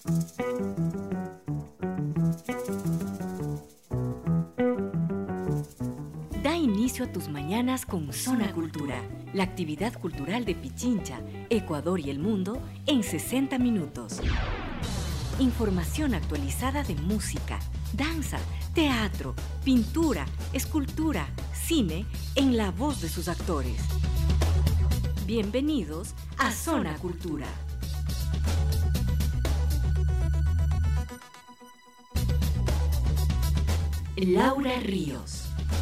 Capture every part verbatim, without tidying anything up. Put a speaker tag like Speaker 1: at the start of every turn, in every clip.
Speaker 1: Da inicio a tus mañanas con Zona Cultura, la actividad cultural de Pichincha, Ecuador y el mundo en sesenta minutos. Información actualizada de música, danza, teatro, pintura, escultura, cine, en la voz de sus actores. Bienvenidos a Zona Cultura. Laura Ríos.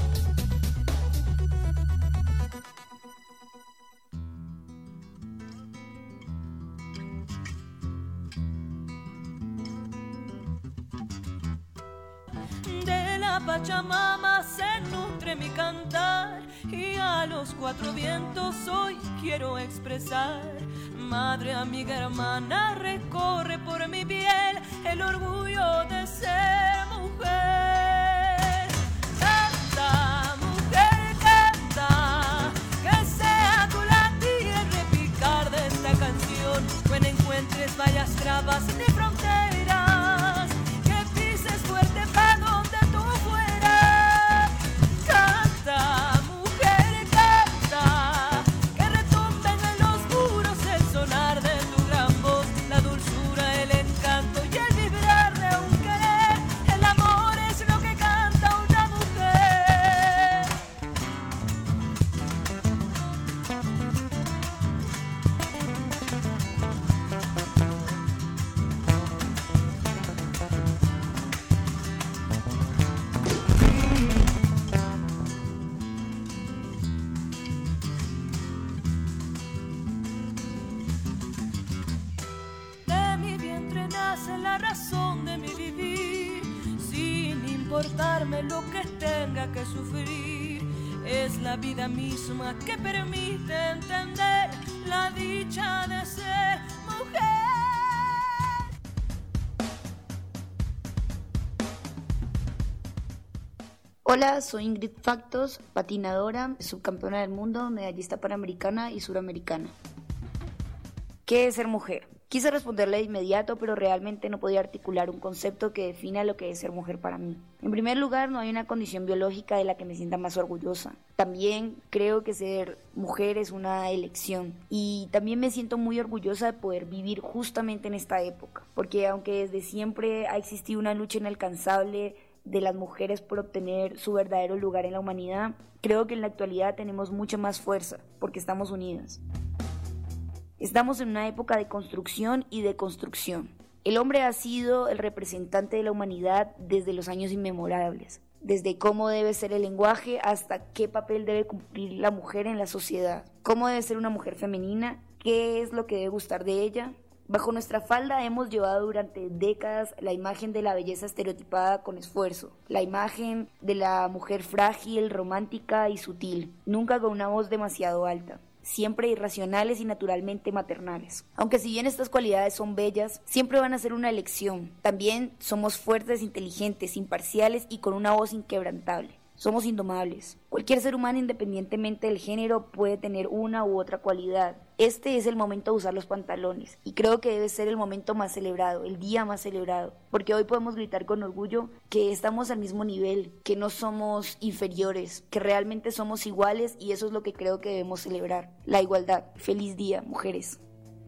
Speaker 2: De la Pachamama se nutre mi cantar y a los cuatro vientos hoy quiero expresar. Madre, amiga, hermana, recorre por mi piel el orgullo de ser mujer. Canta, mujer, canta, que sea tu latir el repicar de esta canción. Cuando encuentres vallas, trabas ni fronteras, que pises fuerte para donde tú fueras. Canta, mujer, canta, que retumben en los muros el sonar de tu gran voz, la dulzura, el encanto y el vibrar de un querer. El amor es lo que canta una mujer. De mi vientre nace la razón de mi vivir, sin importarme lo que tenga que sufrir. Es la vida misma que permite entender la dicha de ser mujer.
Speaker 3: Hola, soy Ingrid Factos, patinadora, subcampeona del mundo, medallista panamericana y suramericana. ¿Qué es ser mujer? Quise responderle de inmediato, pero realmente no podía articular un concepto que defina lo que es ser mujer para mí. En primer lugar, no hay una condición biológica de la que me sienta más orgullosa. También creo que ser mujer es una elección. Y también me siento muy orgullosa de poder vivir justamente en esta época. Porque aunque desde siempre ha existido una lucha inalcanzable de las mujeres por obtener su verdadero lugar en la humanidad, creo que en la actualidad tenemos mucha más fuerza, porque estamos unidas. Estamos en una época de construcción y de construcción. El hombre ha sido el representante de la humanidad desde los años inmemorables, desde cómo debe ser el lenguaje hasta qué papel debe cumplir la mujer en la sociedad, cómo debe ser una mujer femenina, qué es lo que debe gustar de ella. Bajo nuestra falda hemos llevado durante décadas la imagen de la belleza estereotipada con esfuerzo, la imagen de la mujer frágil, romántica y sutil, nunca con una voz demasiado alta, siempre irracionales y naturalmente maternales. Aunque si bien estas cualidades son bellas, siempre van a ser una elección. También somos fuertes, inteligentes, imparciales y con una voz inquebrantable. Somos indomables. Cualquier ser humano, independientemente del género, puede tener una u otra cualidad. Este es el momento de usar los pantalones y creo que debe ser el momento más celebrado, el día más celebrado, porque hoy podemos gritar con orgullo que estamos al mismo nivel, que no somos inferiores, que realmente somos iguales y eso es lo que creo que debemos celebrar, la igualdad. Feliz día, mujeres.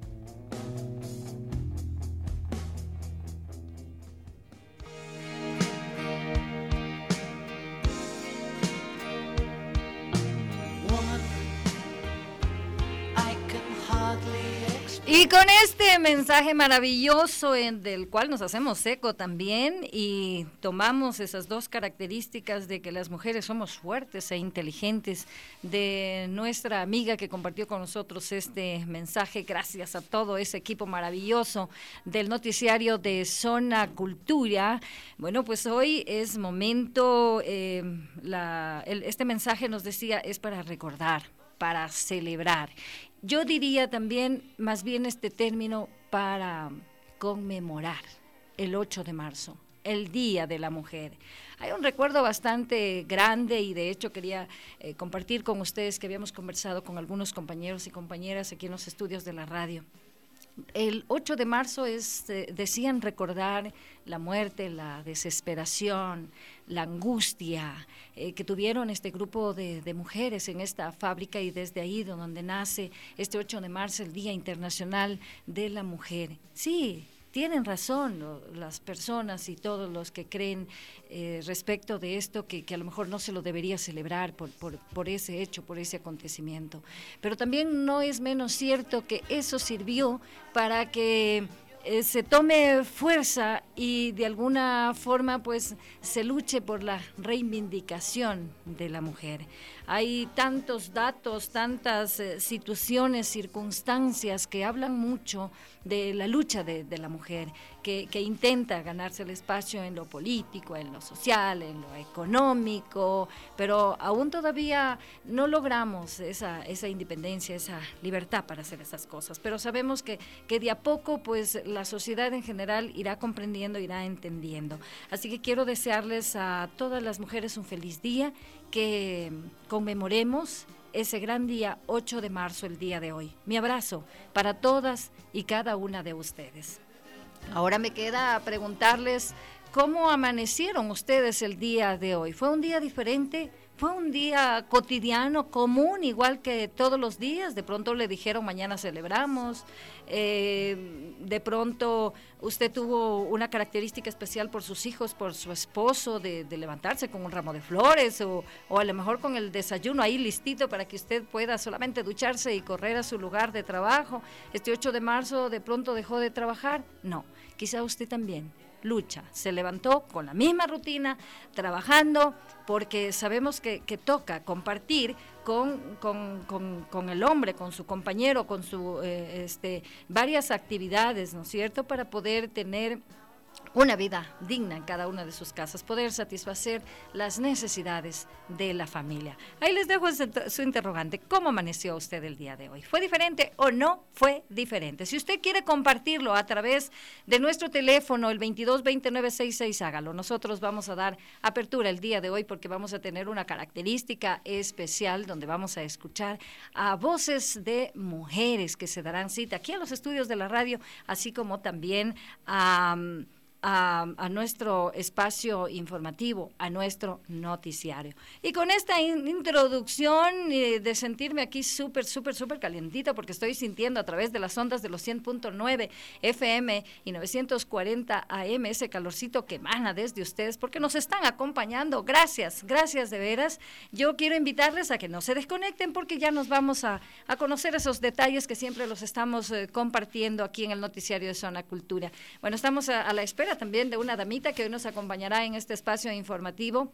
Speaker 4: Y con este mensaje maravilloso en, del cual nos hacemos eco también y tomamos esas dos características de que las mujeres somos fuertes e inteligentes, de nuestra amiga que compartió con nosotros este mensaje, gracias a todo ese equipo maravilloso del noticiario de Zona Cultura. Bueno, pues hoy es momento, eh, la, el, este mensaje nos decía, es para recordar, para celebrar. Yo diría también, más bien este término, para conmemorar el ocho de marzo, el Día de la Mujer. Hay un recuerdo bastante grande y de hecho quería eh, compartir con ustedes que habíamos conversado con algunos compañeros y compañeras aquí en los estudios de la radio. El ocho de marzo es, eh, decían recordar la muerte, la desesperación, la angustia eh, que tuvieron este grupo de, de mujeres en esta fábrica, y desde ahí donde nace este ocho de marzo, el Día Internacional de la Mujer. Sí, tienen razón lo, las personas y todos los que creen eh, respecto de esto, que, que a lo mejor no se lo debería celebrar por, por, por ese hecho, por ese acontecimiento. Pero también no es menos cierto que eso sirvió para que eh, se tome fuerza y de alguna forma pues se luche por la reivindicación de la mujer. Hay tantos datos, tantas eh, situaciones, circunstancias que hablan mucho de la lucha de, de la mujer, que, que intenta ganarse el espacio en lo político, en lo social, en lo económico, pero aún todavía no logramos esa, esa independencia, esa libertad para hacer esas cosas. Pero sabemos que, que de a poco pues la sociedad en general irá comprendiendo, irá entendiendo. Así que quiero desearles a todas las mujeres un feliz día, que conmemoremos ese gran día ocho de marzo, el día de hoy. Mi abrazo para todas y cada una de ustedes. Ahora me queda preguntarles cómo amanecieron ustedes el día de hoy. ¿Fue un día diferente? ¿Fue un día cotidiano, común, igual que todos los días? De pronto le dijeron mañana celebramos, eh, de pronto usted tuvo una característica especial por sus hijos, por su esposo, de, de levantarse con un ramo de flores, o, o a lo mejor con el desayuno ahí listito para que usted pueda solamente ducharse y correr a su lugar de trabajo. Este ocho de marzo de pronto dejó de trabajar. No, quizá usted también lucha, se levantó con la misma rutina, trabajando, porque sabemos que, que toca compartir con, con, con, con el hombre, con su compañero, con su eh, este, varias actividades, ¿no es cierto?, para poder tener una vida digna en cada una de sus casas, poder satisfacer las necesidades de la familia. Ahí les dejo su interrogante. ¿Cómo amaneció usted el día de hoy? ¿Fue diferente o no fue diferente? Si usted quiere compartirlo a través de nuestro teléfono, el veintidós veintinueve sesenta y seis, hágalo. Nosotros vamos a dar apertura el día de hoy porque vamos a tener una característica especial donde vamos a escuchar a voces de mujeres que se darán cita aquí a los estudios de la radio, así como también a... Um, A, a nuestro espacio informativo, a nuestro noticiario. Y con esta in, introducción eh, de sentirme aquí súper, súper, súper calientita, porque estoy sintiendo a través de las ondas de los cien punto nueve F M y novecientos cuarenta A M ese calorcito que emana desde ustedes, porque nos están acompañando. Gracias, gracias de veras. Yo quiero invitarles a que no se desconecten, porque ya nos vamos a, a conocer esos detalles que siempre los estamos eh, compartiendo aquí en el noticiario de Zona Cultura. Bueno, estamos a, a la espera también de una damita que hoy nos acompañará en este espacio informativo.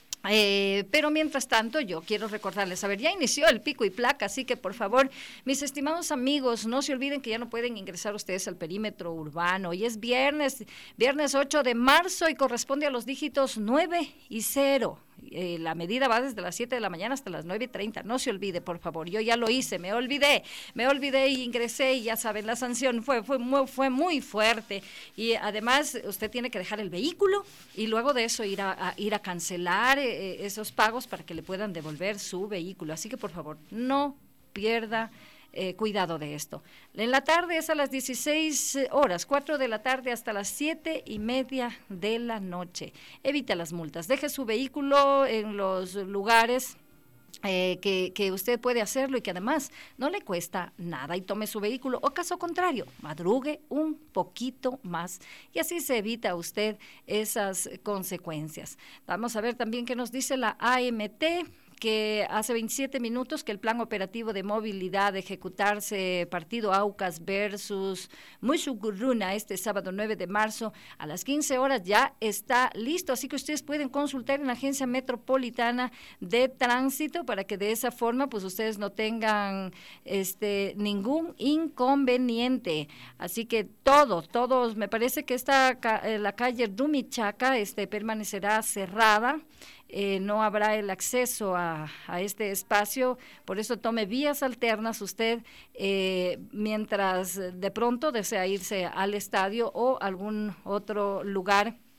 Speaker 4: Eh, pero mientras tanto yo quiero recordarles, a ver, ya inició el pico y placa, así que por favor, mis estimados amigos, no se olviden que ya no pueden ingresar ustedes al perímetro urbano. Hoy es viernes, viernes ocho de marzo y corresponde a los dígitos nueve y cero. Eh, la medida va desde las siete de la mañana hasta las nueve y treinta, no se olvide, por favor. Yo ya lo hice, me olvidé, me olvidé y ingresé, y ya saben, la sanción fue, fue, muy, fue muy fuerte, y además usted tiene que dejar el vehículo y luego de eso ir a, a, ir a cancelar eh, esos pagos para que le puedan devolver su vehículo, así que por favor, no pierda Eh, cuidado de esto. En la tarde es a las dieciséis horas, cuatro de la tarde hasta las siete y media de la noche. Evita las multas, deje su vehículo en los lugares Eh, que, que usted puede hacerlo y que además no le cuesta nada, y tome su vehículo, o caso contrario, madrugue un poquito más y así se evita usted esas consecuencias. Vamos a ver también qué nos dice la A M T, que hace veintisiete minutos que el plan operativo de movilidad de ejecutarse partido Aucas versus Mushugurruna este sábado nueve de marzo a las quince horas ya está listo, así que ustedes pueden consultar en la Agencia Metropolitana de Tránsito para que de esa forma pues ustedes no tengan este ningún inconveniente. Así que todos, todos, me parece que esta la calle Rumichaca este permanecerá cerrada. Eh, no habrá el acceso a, a este espacio, por eso tome vías alternas usted eh, mientras de pronto desea irse al estadio o algún otro lugar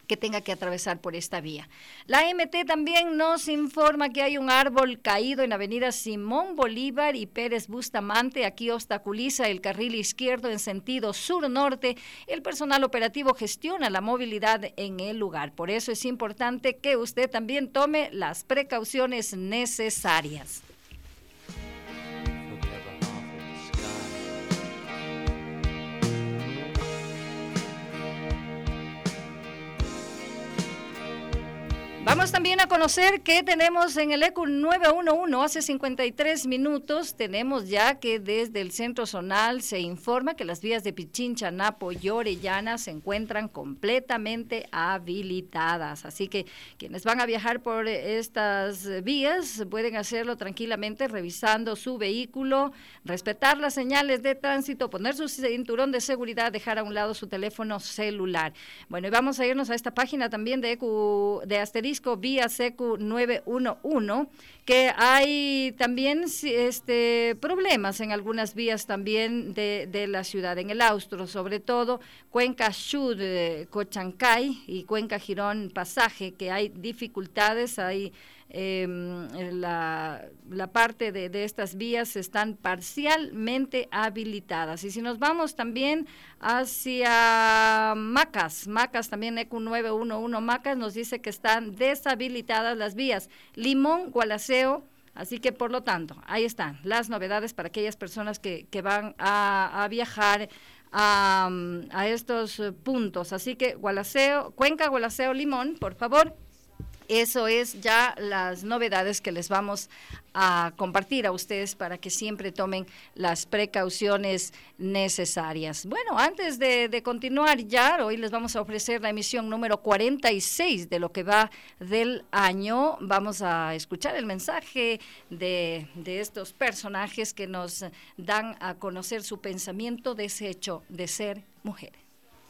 Speaker 4: que tenga que atravesar por esta vía. La M T también nos informa que hay un árbol caído en Avenida Simón Bolívar y Pérez Bustamante. Aquí obstaculiza el carril izquierdo en sentido sur-norte. El personal operativo gestiona la movilidad en el lugar. Por eso es importante que usted también tome las precauciones necesarias. Vamos también a conocer qué tenemos en el E C U nueve uno uno. Hace cincuenta y tres minutos tenemos ya que desde el Centro Zonal se informa que las vías de Pichincha, Napo y Orellana se encuentran completamente habilitadas. Así que quienes van a viajar por estas vías pueden hacerlo tranquilamente revisando su vehículo, respetar las señales de tránsito, poner su cinturón de seguridad, dejar a un lado su teléfono celular. Bueno, y vamos a irnos a esta página también de E C U, de Asterisco vía C E C U nueve uno uno, que hay también este, problemas en algunas vías también de, de la ciudad, en el Austro, sobre todo Cuenca Chud, Cochancay y Cuenca Girón Pasaje, que hay dificultades, hay eh, la, la parte de, de estas vías están parcialmente habilitadas. Y si nos vamos también hacia Macas, Macas también E C U nueve uno uno Macas nos dice que están deshabilitadas las vías Limón, Gualaceo. Así que, por lo tanto, ahí están las novedades para aquellas personas que, que van a, a viajar a, a estos puntos. Así que, Gualaceo, Cuenca, Gualaceo, Limón, por favor. Eso es ya las novedades que les vamos a compartir a ustedes para que siempre tomen las precauciones necesarias. Bueno, antes de, de continuar ya, hoy les vamos a ofrecer la emisión número cuarenta y seis de lo que va del año. Vamos a escuchar el mensaje de, de estos personajes que nos dan a conocer su pensamiento de ese hecho de ser mujeres.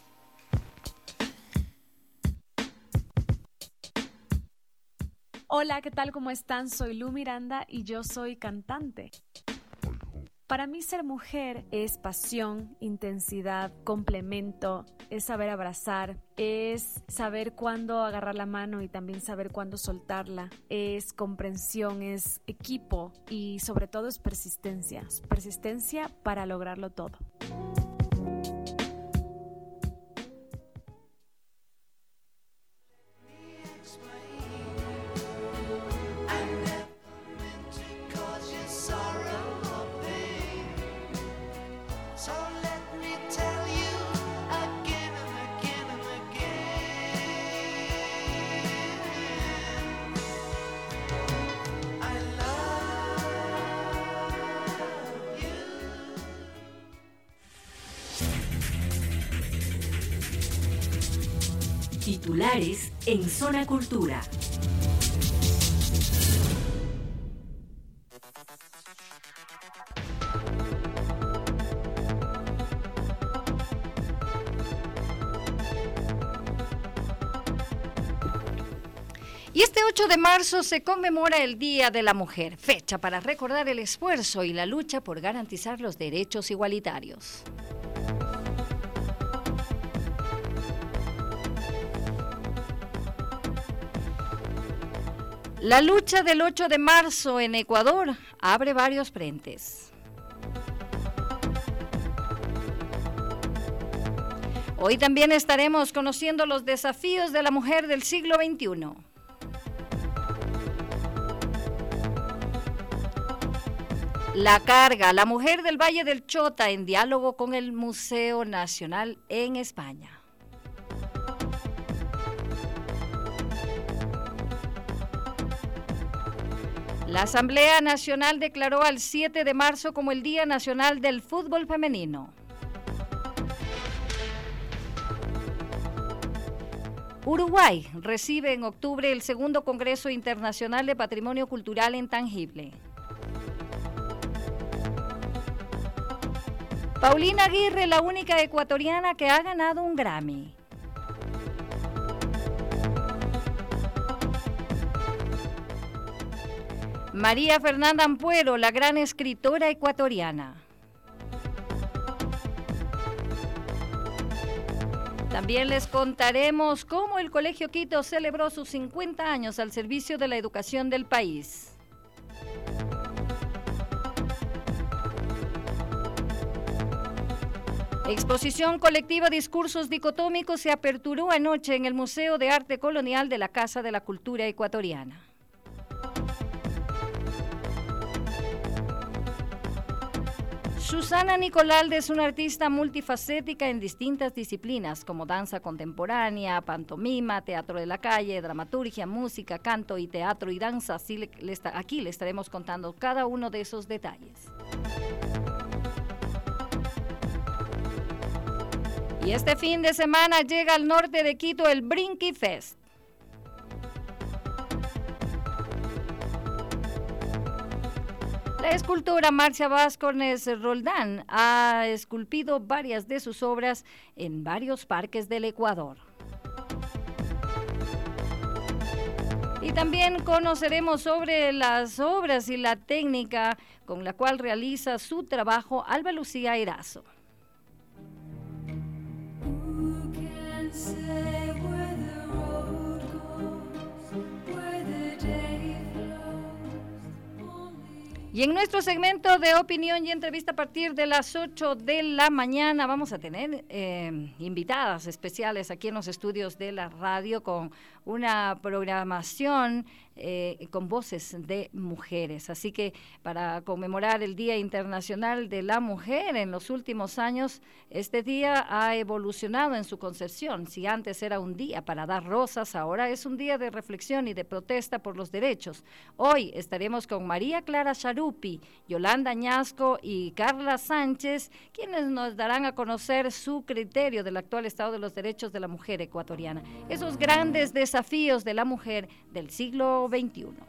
Speaker 5: Hola, ¿qué tal? ¿Cómo están? Soy Lu Miranda y yo soy cantante. Para mí ser mujer es pasión, intensidad, complemento, es saber abrazar, es saber cuándo agarrar la mano y también saber cuándo soltarla, es comprensión, es equipo y sobre todo es persistencia, persistencia para lograrlo todo.
Speaker 1: Titulares en Zona Cultura.
Speaker 4: Y este ocho de marzo se conmemora el Día de la Mujer, fecha para recordar el esfuerzo y la lucha por garantizar los derechos igualitarios. La lucha del ocho de marzo en Ecuador abre varios frentes. Hoy también estaremos conociendo los desafíos de la mujer del siglo veintiuno. La carga, la mujer del Valle del Chota en diálogo con el Museo Nacional en España. La Asamblea Nacional declaró al siete de marzo como el Día Nacional del Fútbol Femenino. Uruguay recibe en octubre el segundo Congreso Internacional de Patrimonio Cultural Intangible. Paulina Aguirre, la única ecuatoriana que ha ganado un Grammy. María Fernanda Ampuero, la gran escritora ecuatoriana. También les contaremos cómo el Colegio Quito celebró sus cincuenta años al servicio de la educación del país. Exposición colectiva Discursos Dicotómicos se aperturó anoche en el Museo de Arte Colonial de la Casa de la Cultura Ecuatoriana. Susana Nicolalde es una artista multifacética en distintas disciplinas como danza contemporánea, pantomima, teatro de la calle, dramaturgia, música, canto y teatro y danza. Así le, le está, aquí le estaremos contando cada uno de esos detalles. Y este fin de semana llega al norte de Quito el Brinqui Fest. La escultora Marcia Vázquez Roldán ha esculpido varias de sus obras en varios parques del Ecuador. Y también conoceremos sobre las obras y la técnica con la cual realiza su trabajo Alba Lucía Erazo. Y en nuestro segmento de opinión y entrevista a partir de las ocho de la mañana vamos a tener eh, invitadas especiales aquí en los estudios de la radio con una programación eh, con voces de mujeres. Así que para conmemorar el Día Internacional de la Mujer en los últimos años, este día ha evolucionado en su concepción. Si antes era un día para dar rosas, ahora es un día de reflexión y de protesta por los derechos. Hoy estaremos con María Clara Charupi, Yolanda Añasco y Carla Sánchez, quienes nos darán a conocer su criterio del actual estado de los derechos de la mujer ecuatoriana. Esos grandes desafíos de la mujer del siglo veintiuno.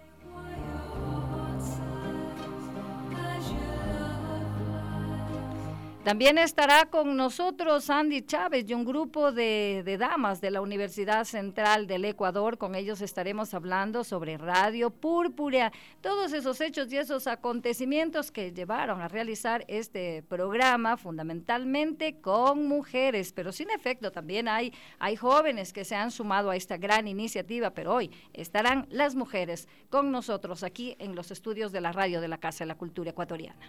Speaker 4: También estará con nosotros Andy Chávez y un grupo de, de damas de la Universidad Central del Ecuador. Con ellos estaremos hablando sobre Radio Púrpura, todos esos hechos y esos acontecimientos que llevaron a realizar este programa, fundamentalmente con mujeres, pero sin efecto también hay, hay jóvenes que se han sumado a esta gran iniciativa, pero hoy estarán las mujeres con nosotros aquí en los estudios de la radio de la Casa de la Cultura Ecuatoriana.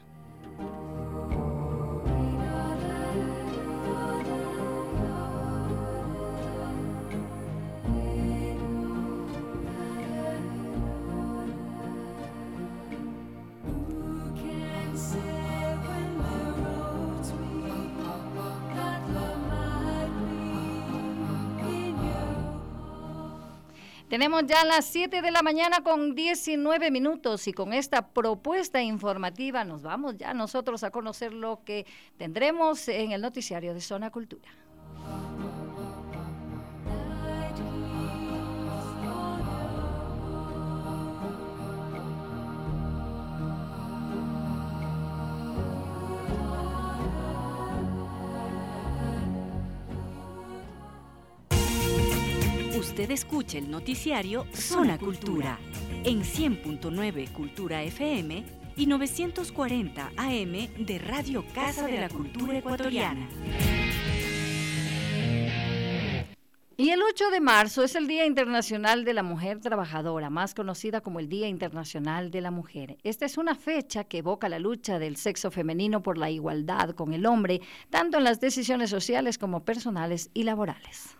Speaker 4: Tenemos ya las siete de la mañana con diecinueve minutos y con esta propuesta informativa nos vamos ya nosotros a conocer lo que tendremos en el noticiario de Zona Cultura.
Speaker 1: Usted escucha el noticiario Zona Cultura en cien punto nueve Cultura F M y novecientos cuarenta A M de Radio Casa de la Cultura Ecuatoriana.
Speaker 4: Y el ocho de marzo es el Día Internacional de la Mujer Trabajadora, más conocida como el Día Internacional de la Mujer. Esta es una fecha que evoca la lucha del sexo femenino por la igualdad con el hombre, tanto en las decisiones sociales como personales y laborales.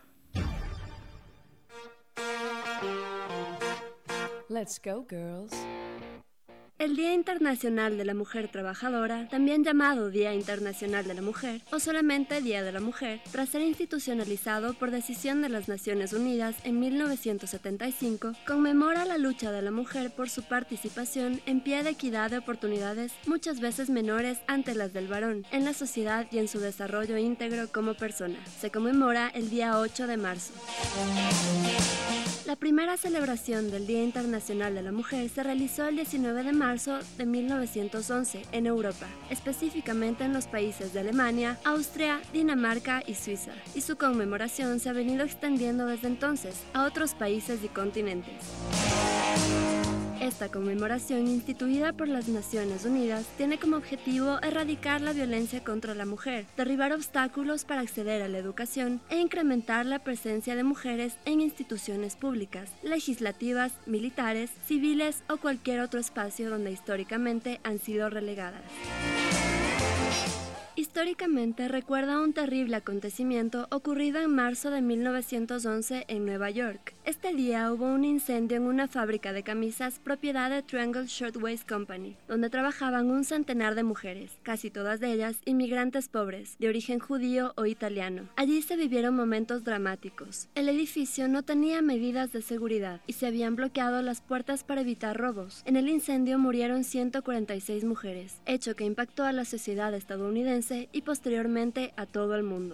Speaker 2: Let's go, girls.
Speaker 6: El Día Internacional de la Mujer Trabajadora, también llamado Día Internacional de la Mujer o solamente Día de la Mujer, tras ser institucionalizado por decisión de las Naciones Unidas en mil novecientos setenta y cinco, conmemora la lucha de la mujer por su participación en pie de equidad de oportunidades muchas veces menores ante las del varón, en la sociedad y en su desarrollo íntegro como persona. Se conmemora el día ocho de marzo. La primera celebración del Día Internacional de la Mujer se realizó el diecinueve de marzo de mil novecientos once en Europa, específicamente en los países de Alemania, Austria, Dinamarca y Suiza, y su conmemoración se ha venido extendiendo desde entonces a otros países y continentes. Esta conmemoración, instituida por las Naciones Unidas, tiene como objetivo erradicar la violencia contra la mujer, derribar obstáculos para acceder a la educación e incrementar la presencia de mujeres en instituciones públicas, legislativas, militares, civiles o cualquier otro espacio donde históricamente han sido relegadas. Históricamente recuerda un terrible acontecimiento ocurrido en marzo de mil novecientos once en Nueva York. Este día hubo un incendio en una fábrica de camisas propiedad de Triangle Shirtwaist Company, donde trabajaban un centenar de mujeres, casi todas de ellas inmigrantes pobres, de origen judío o italiano. Allí se vivieron momentos dramáticos. El edificio no tenía medidas de seguridad y se habían bloqueado las puertas para evitar robos. En el incendio murieron ciento cuarenta y seis mujeres, hecho que impactó a la sociedad estadounidense y posteriormente a todo el mundo.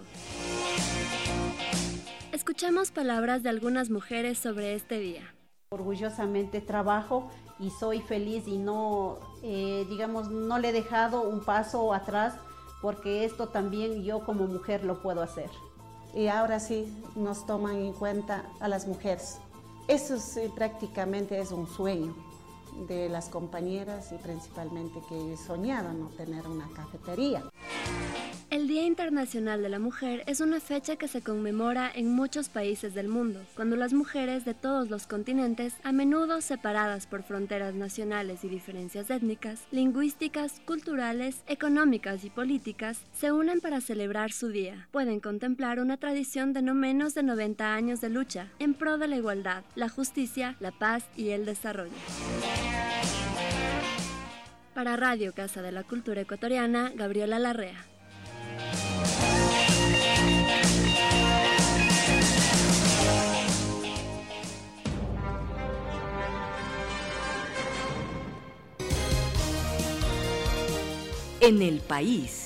Speaker 6: Escuchamos palabras de algunas mujeres sobre este día.
Speaker 7: Orgullosamente trabajo y soy feliz y no, eh, digamos, no le he dejado un paso atrás porque esto también yo como mujer lo puedo hacer.
Speaker 8: Y ahora sí nos toman en cuenta a las mujeres. Eso es, eh, prácticamente es un sueño de las compañeras y principalmente que he soñado, ¿no?, tener una cafetería.
Speaker 6: El Día Internacional de la Mujer es una fecha que se conmemora en muchos países del mundo, cuando las mujeres de todos los continentes, a menudo separadas por fronteras nacionales y diferencias étnicas, lingüísticas, culturales, económicas y políticas, se unen para celebrar su día. Pueden contemplar una tradición de no menos de noventa años de lucha en pro de la igualdad, la justicia, la paz y el desarrollo. Para Radio Casa de la Cultura Ecuatoriana, Gabriela Larrea.
Speaker 1: En el país.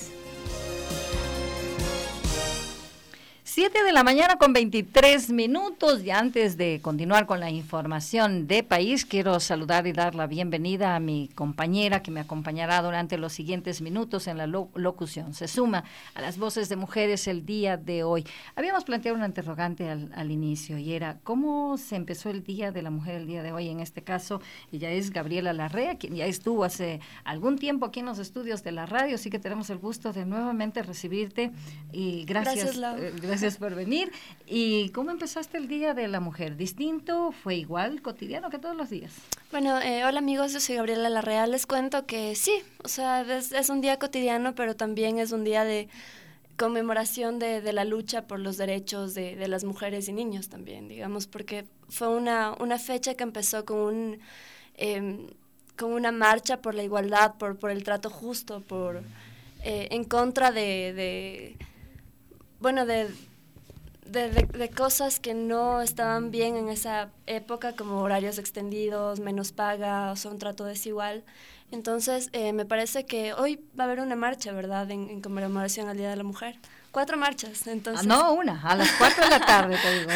Speaker 4: siete de la mañana con veintitrés minutos, y antes de continuar con la información de país, quiero saludar y dar la bienvenida a mi compañera que me acompañará durante los siguientes minutos en la lo- locución. Se suma a las voces de mujeres el día de hoy. Habíamos planteado una interrogante al, al inicio y era, ¿cómo se empezó el Día de la Mujer el día de hoy? En este caso, ella es Gabriela Larrea, quien ya estuvo hace algún tiempo aquí en los estudios de la radio, así que tenemos el gusto de nuevamente recibirte y gracias.
Speaker 9: Gracias, Lau.
Speaker 4: eh, gracias por venir. ¿Y cómo empezaste el Día de la Mujer? ¿Distinto? ¿Fue igual, cotidiano que todos los días?
Speaker 9: Bueno, eh, hola amigos, yo soy Gabriela Larrea. Les cuento que sí, o sea, es, es un día cotidiano, pero también es un día de conmemoración de, de la lucha por los derechos de, de las mujeres y niños también, digamos, porque fue una, una fecha que empezó con un... Eh, con una marcha por la igualdad, por, por el trato justo, por eh, en contra de, de bueno, de, de, de, de cosas que no estaban bien en esa época, como horarios extendidos, menos paga, o sea, un trato desigual. Entonces, eh, me parece que hoy va a haber una marcha, ¿verdad?, en, en conmemoración al Día de la Mujer. Cuatro marchas, entonces...
Speaker 4: Ah, no, una, a las cuatro de la tarde, te digo.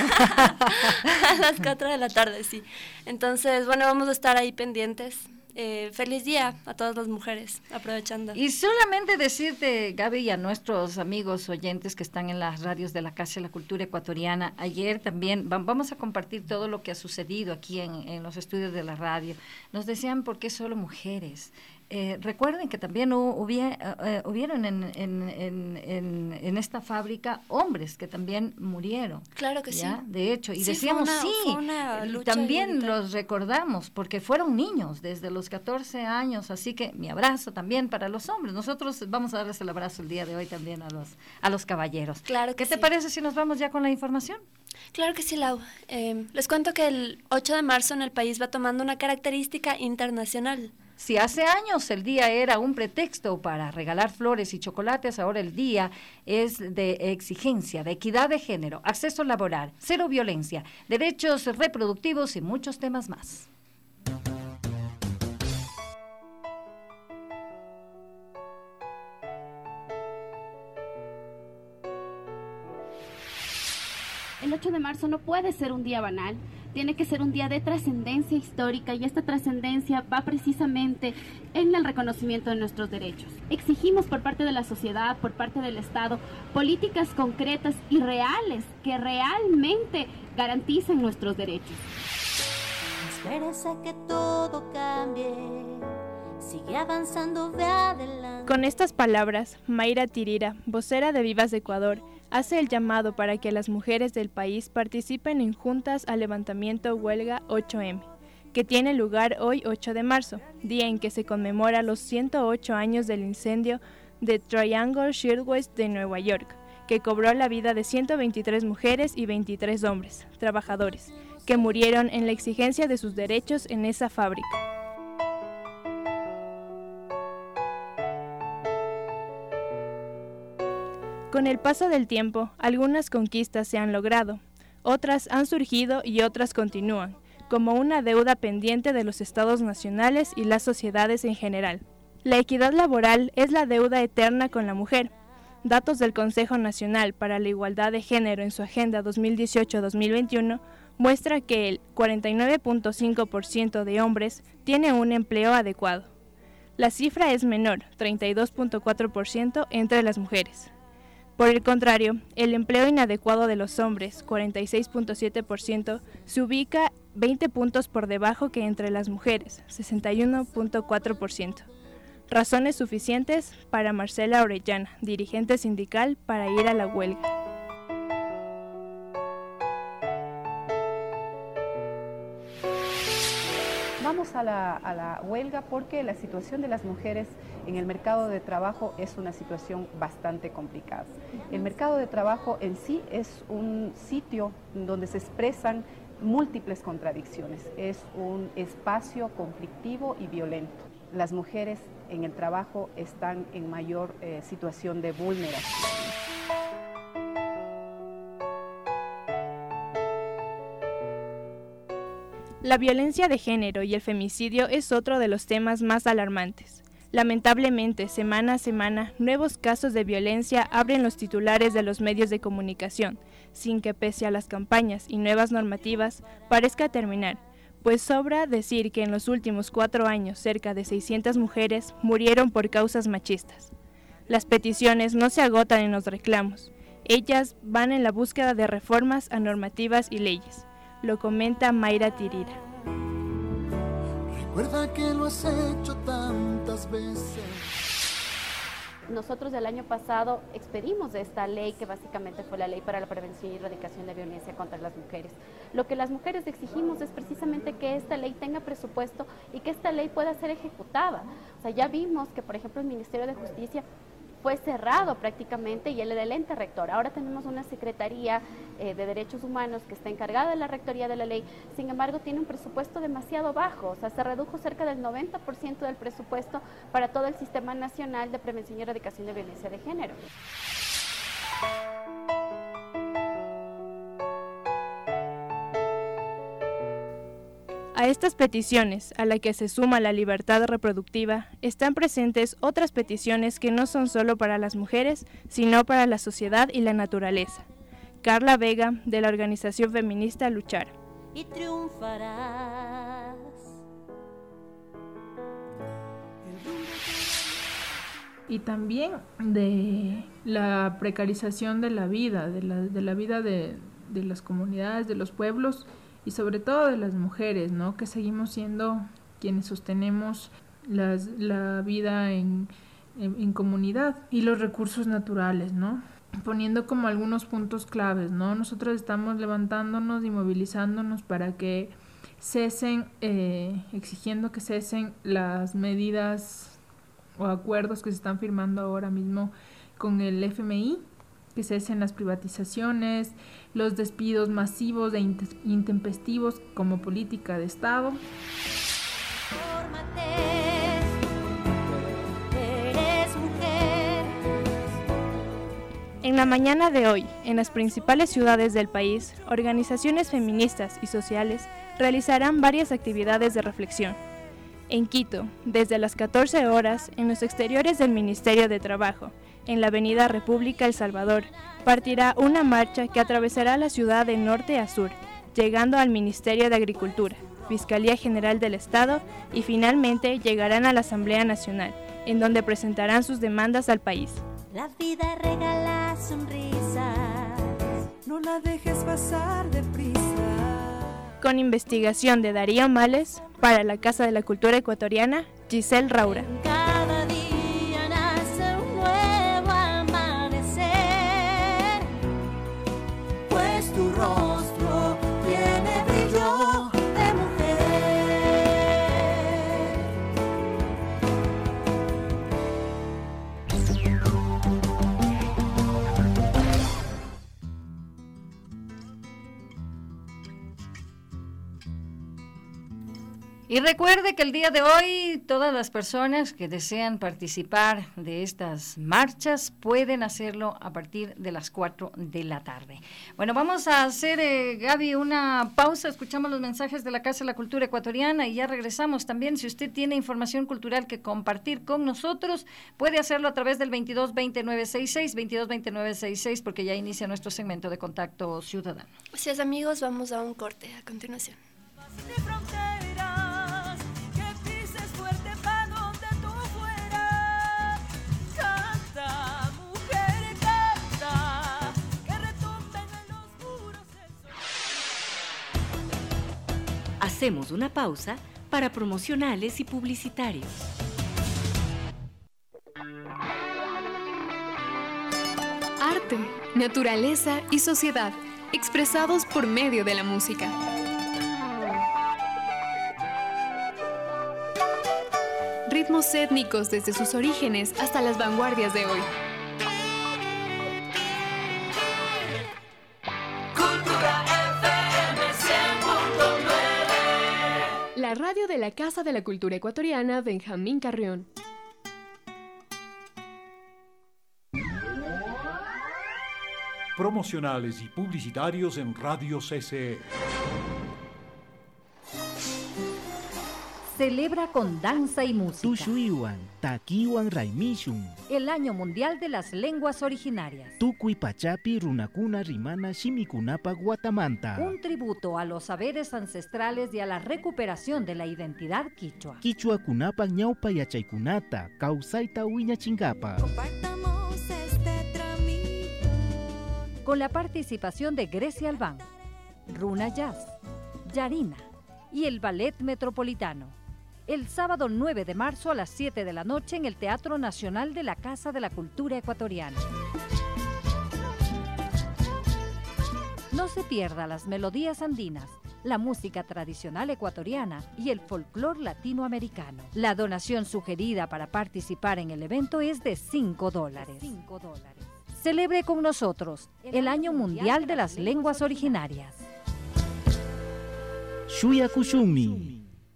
Speaker 9: A las cuatro de la tarde, sí. Entonces, bueno, vamos a estar ahí pendientes. Eh, feliz día a todas las mujeres, aprovechando.
Speaker 4: Y solamente decirte, Gaby, y a nuestros amigos oyentes que están en las radios de la Casa de la Cultura Ecuatoriana, ayer también va, vamos a compartir todo lo que ha sucedido aquí en, en los estudios de la radio. Nos decían, ¿por qué solo mujeres? Eh, recuerden que también hubie, uh, hubieron en, en, en, en, en esta fábrica hombres que también murieron.
Speaker 9: Claro que
Speaker 4: ¿ya?
Speaker 9: sí.
Speaker 4: De hecho, y
Speaker 9: sí,
Speaker 4: decíamos,
Speaker 9: fue una,
Speaker 4: sí,
Speaker 9: fue una lucha
Speaker 4: también
Speaker 9: igualitaria.
Speaker 4: los recordamos, porque fueron niños desde los catorce años, así que mi abrazo también para los hombres. Nosotros vamos a darles el abrazo el día de hoy también a los, a los caballeros.
Speaker 9: Claro que
Speaker 4: ¿Qué te
Speaker 9: sí.
Speaker 4: parece si nos vamos ya con la información?
Speaker 9: Claro que sí, Lau. Eh, les cuento que el ocho de marzo en el país va tomando una característica internacional.
Speaker 4: Si hace años el día era un pretexto para regalar flores y chocolates, ahora el día es de exigencia, de equidad de género, acceso laboral, cero violencia, derechos reproductivos y muchos temas más.
Speaker 10: El ocho de marzo no puede ser un día banal, tiene que ser un día de trascendencia histórica, y esta trascendencia va precisamente en el reconocimiento de nuestros derechos. Exigimos por parte de la sociedad, por parte del Estado, políticas concretas y reales que realmente garanticen nuestros derechos.
Speaker 11: Mujeres a que todo cambie, sigue avanzando, ve adelante.
Speaker 12: Con estas palabras, Mayra Tirira, vocera de Vivas de Ecuador, hace el llamado para que las mujeres del país participen en juntas al levantamiento Huelga ocho eme, que tiene lugar hoy ocho de marzo, día en que se conmemora los ciento ocho años del incendio de Triangle Shirtwaist de Nueva York, que cobró la vida de ciento veintitrés mujeres y veintitrés hombres, trabajadores, que murieron en la exigencia de sus derechos en esa fábrica. Con el paso del tiempo, algunas conquistas se han logrado, otras han surgido y otras continúan, como una deuda pendiente de los estados nacionales y las sociedades en general. La equidad laboral es la deuda eterna con la mujer. Datos del Consejo Nacional para la Igualdad de Género en su Agenda dos mil dieciocho a dos mil veintiuno muestra que el cuarenta y nueve punto cinco por ciento de hombres tiene un empleo adecuado. La cifra es menor, treinta y dos punto cuatro por ciento entre las mujeres. Por el contrario, el empleo inadecuado de los hombres, cuarenta y seis punto siete por ciento, se ubica veinte puntos por debajo que entre las mujeres, sesenta y uno punto cuatro por ciento. Razones suficientes para Marcela Orellana, dirigente sindical, para ir a la huelga.
Speaker 13: Vamos a la, a la huelga porque la situación de las mujeres en el mercado de trabajo es una situación bastante complicada. El mercado de trabajo en sí es un sitio donde se expresan múltiples contradicciones, es un espacio conflictivo y violento. Las mujeres en el trabajo están en mayor eh, situación de vulneración.
Speaker 12: La violencia de género y el femicidio es otro de los temas más alarmantes. Lamentablemente, semana a semana, nuevos casos de violencia abren los titulares de los medios de comunicación, sin que pese a las campañas y nuevas normativas, parezca terminar, pues sobra decir que en los últimos cuatro años cerca de seiscientas mujeres murieron por causas machistas. Las peticiones no se agotan en los reclamos, ellas van en la búsqueda de reformas a normativas y leyes. Lo comenta Mayra Tirira.
Speaker 14: Recuerda que lo has hecho tantas veces.
Speaker 10: Nosotros el año pasado expedimos esta ley que básicamente fue la ley para la prevención y erradicación de violencia contra las mujeres. Lo que las mujeres exigimos es precisamente que esta ley tenga presupuesto y que esta ley pueda ser ejecutada. O sea, ya vimos que, por ejemplo, el Ministerio de Justicia fue cerrado prácticamente y el del ente rector. Ahora tenemos una Secretaría eh, de Derechos Humanos que está encargada de la rectoría de la ley, sin embargo tiene un presupuesto demasiado bajo, o sea, se redujo cerca del noventa por ciento del presupuesto para todo el Sistema Nacional de Prevención y Erradicación de Violencia de Género.
Speaker 12: A estas peticiones, a la que se suma la libertad reproductiva, están presentes otras peticiones que no son solo para las mujeres, sino para la sociedad y la naturaleza. Carla Vega, de la organización feminista Luchar.
Speaker 11: Y triunfarás.
Speaker 15: Y también de la precarización de la vida, de la, de la vida de, de las comunidades, de los pueblos, y sobre todo de las mujeres, ¿no? Que seguimos siendo quienes sostenemos las, la vida en, en, en comunidad y los recursos naturales, ¿no? Poniendo como algunos puntos claves, ¿no? Nosotros estamos levantándonos y movilizándonos para que cesen, eh, exigiendo que cesen las medidas o acuerdos que se están firmando ahora mismo con el F M I, que cesen las privatizaciones, los despidos masivos e intempestivos como política de Estado.
Speaker 12: En la mañana de hoy, en las principales ciudades del país, organizaciones feministas y sociales realizarán varias actividades de reflexión. En Quito, desde las catorce horas, en los exteriores del Ministerio de Trabajo, en la avenida República El Salvador, partirá una marcha que atravesará la ciudad de norte a sur, llegando al Ministerio de Agricultura, Fiscalía General del Estado y finalmente llegarán a la Asamblea Nacional, en donde presentarán sus demandas al país.
Speaker 11: La vida regala sonrisas,
Speaker 2: no la dejes pasar deprisa.
Speaker 12: con investigación de Darío Males, para la Casa de la Cultura Ecuatoriana, Giselle Raura.
Speaker 11: Cada día nace un nuevo amanecer, pues tu rostro tiene brillo de mujer.
Speaker 4: Y recuerde que el día de hoy todas las personas que desean participar de estas marchas pueden hacerlo a partir de las cuatro de la tarde. Bueno, vamos a hacer, eh, Gaby, una pausa, escuchamos los mensajes de la Casa de la Cultura Ecuatoriana y ya regresamos. También, si usted tiene información cultural que compartir con nosotros, puede hacerlo a través del veintidós veinte nueve sesenta y seis, veintidós veinte nueve sesenta y seis, porque ya inicia nuestro segmento de Contacto Ciudadano.
Speaker 9: Así es, amigos, vamos a un corte a continuación.
Speaker 2: De fronteras, que pises fuerte pa' donde tú fueras. Canta, mujer, canta, que retumben en los muros el...
Speaker 1: Hacemos una pausa para promocionales y publicitarios.
Speaker 16: Arte, naturaleza y sociedad, expresados por medio de la música. Ritmos étnicos desde sus orígenes hasta las vanguardias de hoy.
Speaker 2: Cultura F M cien punto nueve.
Speaker 16: La radio de la Casa de la Cultura Ecuatoriana, Benjamín Carrión.
Speaker 17: Promocionales y publicitarios en Radio C C E.
Speaker 18: Celebra con danza y música
Speaker 19: Tushuiwan, Takiwan Raimishun,
Speaker 18: el Año Mundial de las Lenguas Originarias.
Speaker 19: Tukui Pachapi Runakuna Rimana Shimikunapa Guatamanta.
Speaker 18: Un tributo a los saberes ancestrales y a la recuperación de la identidad quichua.
Speaker 19: Quichua Kunapa Ñaupa Yachaykunata, Causaita Uiña Chingapa.
Speaker 11: Compartamos este tramito.
Speaker 18: Con la participación de Grecia Albán, Runa Jazz, Yarina y el Ballet Metropolitano. El sábado nueve de marzo a las siete de la noche en el Teatro Nacional de la Casa de la Cultura Ecuatoriana. No se pierda las melodías andinas, la música tradicional ecuatoriana y el folclor latinoamericano. La donación sugerida para participar en el evento es de cinco dólares. Celebre con nosotros el Año Mundial de las Lenguas Originarias.
Speaker 19: Shuya Kushumi.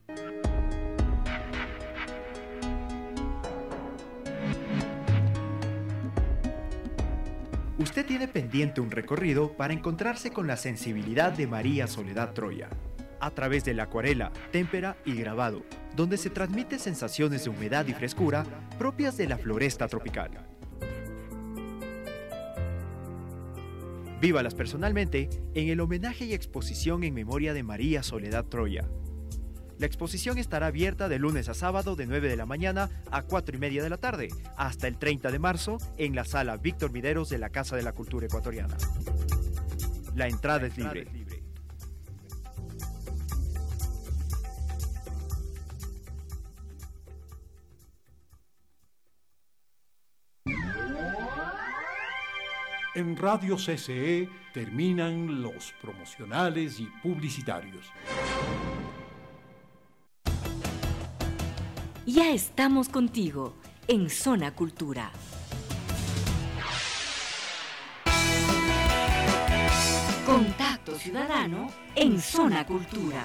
Speaker 20: Usted tiene pendiente un recorrido para encontrarse con la sensibilidad de María Soledad Troya, a través de la acuarela, témpera y grabado, donde se transmite sensaciones de humedad y frescura propias de la floresta tropical. Vívalas personalmente en el homenaje y exposición en memoria de María Soledad Troya. La exposición estará abierta de lunes a sábado de nueve de la mañana a cuatro y media de la tarde, hasta el treinta de marzo en la sala Víctor Mideros de la Casa de la Cultura Ecuatoriana. La entrada es libre.
Speaker 17: En Radio C C E terminan los promocionales y publicitarios.
Speaker 1: Ya estamos contigo en Zona Cultura. Contacto Ciudadano en Zona Cultura.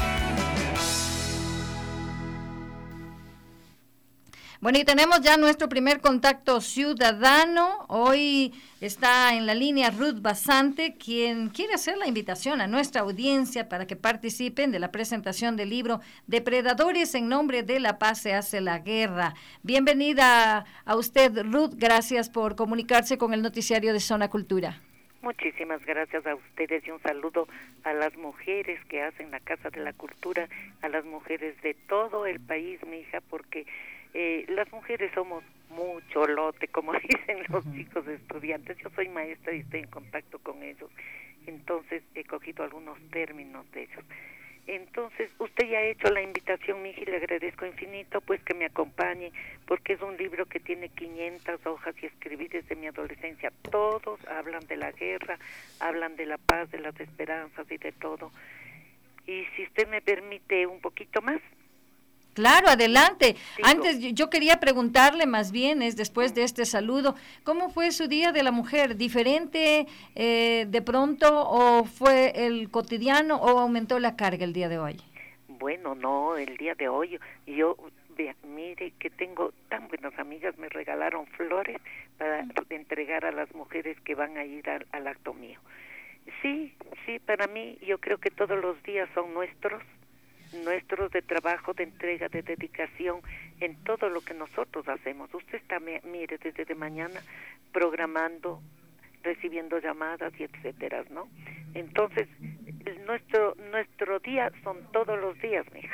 Speaker 4: Bueno, y tenemos ya nuestro primer contacto ciudadano. Hoy está en la línea Ruth Basante, quien quiere hacer la invitación a nuestra audiencia para que participen de la presentación del libro Depredadores en nombre de la paz se hace la guerra. Bienvenida a usted, Ruth. Gracias por comunicarse con el noticiario de Zona Cultura.
Speaker 21: Muchísimas gracias a ustedes y un saludo a las mujeres que hacen la Casa de la Cultura, a las mujeres de todo el país, mi hija, porque Eh, las mujeres somos mucho lote, como dicen los uh-huh. chicos estudiantes. Yo soy maestra y estoy en contacto con ellos, entonces he cogido algunos términos de ellos. Entonces, usted ya ha hecho la invitación, mija, y le agradezco infinito, pues que me acompañe, porque es un libro que tiene quinientas hojas y escribí desde mi adolescencia. Todos hablan de la guerra, hablan de la paz, de las esperanzas y de todo. Y si usted me permite un poquito más.
Speaker 4: Claro, adelante. Digo, Antes yo quería preguntarle más bien, es después de este saludo, ¿cómo fue su Día de la Mujer? ¿Diferente eh, de pronto o fue el cotidiano o aumentó la carga el día de hoy?
Speaker 21: Bueno, no, el día de hoy yo, vea, mire que tengo tan buenas amigas, me regalaron flores para mm. entregar a las mujeres que van a ir al, al acto mío. Sí, sí, para mí yo creo que todos los días son nuestros. nuestros de trabajo, de entrega, de dedicación en todo lo que nosotros hacemos. Usted está, mire, desde de mañana programando, recibiendo llamadas y etcétera, ¿no? Entonces, nuestro nuestro día son todos los días, mija.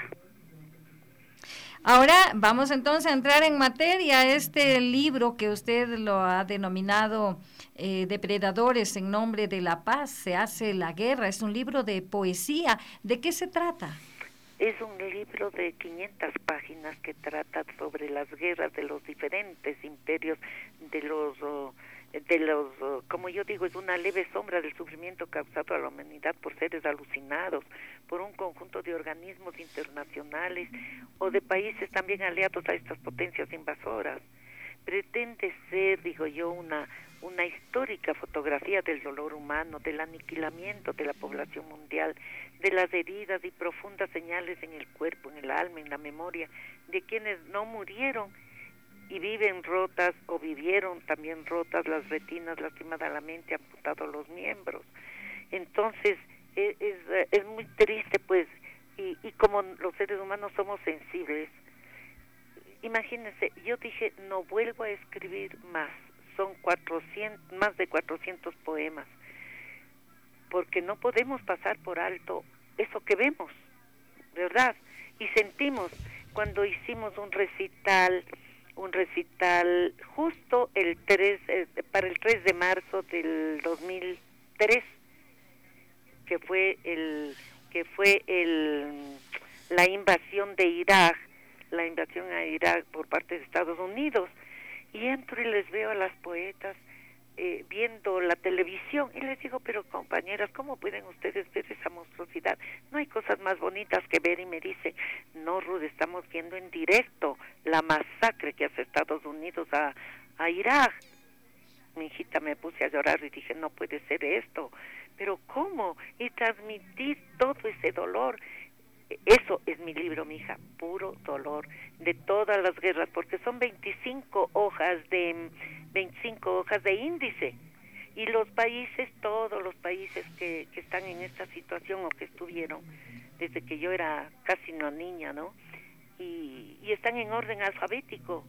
Speaker 4: Ahora vamos entonces a entrar en materia. Este libro que usted lo ha denominado eh, Depredadores en nombre de la paz, se hace la guerra, es un libro de poesía. ¿De qué se trata?
Speaker 21: Es un libro de quinientas páginas que trata sobre las guerras de los diferentes imperios, de los, uh, de los, uh, como yo digo, es una leve sombra del sufrimiento causado a la humanidad por seres alucinados, por un conjunto de organismos internacionales o de países también aliados a estas potencias invasoras. Pretende ser, digo yo, una una histórica fotografía del dolor humano, del aniquilamiento de la población mundial, de las heridas y profundas señales en el cuerpo, en el alma, en la memoria, de quienes no murieron y viven rotas o vivieron también rotas las retinas, lastimadamente amputados los miembros. Entonces, es, es, es muy triste, pues, y, y como los seres humanos somos sensibles, imagínense, yo dije, no vuelvo a escribir más. Son cuatrocientos, más de cuatrocientos poemas, porque no podemos pasar por alto eso que vemos, ¿verdad? Y sentimos cuando hicimos un recital, un recital justo el tres, eh, para el tres de marzo del dos mil tres, que fue el, que fue el, la invasión de Irak, la invasión a Irak por parte de Estados Unidos. Y entro y les veo a las poetas eh, viendo la televisión y les digo, pero compañeras, ¿cómo pueden ustedes ver esa monstruosidad? No hay cosas más bonitas que ver. Y me dice, no, Ruth, estamos viendo en directo la masacre que hace Estados Unidos a, a Irak. Mi hijita, me puse a llorar y dije, no puede ser esto, pero ¿cómo? Y transmitir todo ese dolor. Eso es mi libro, mija, puro dolor de todas las guerras, porque son veinticinco hojas de veinticinco hojas de índice, y los países, todos los países que, que están en esta situación o que estuvieron desde que yo era casi una niña, ¿no? Y, y están en orden alfabético.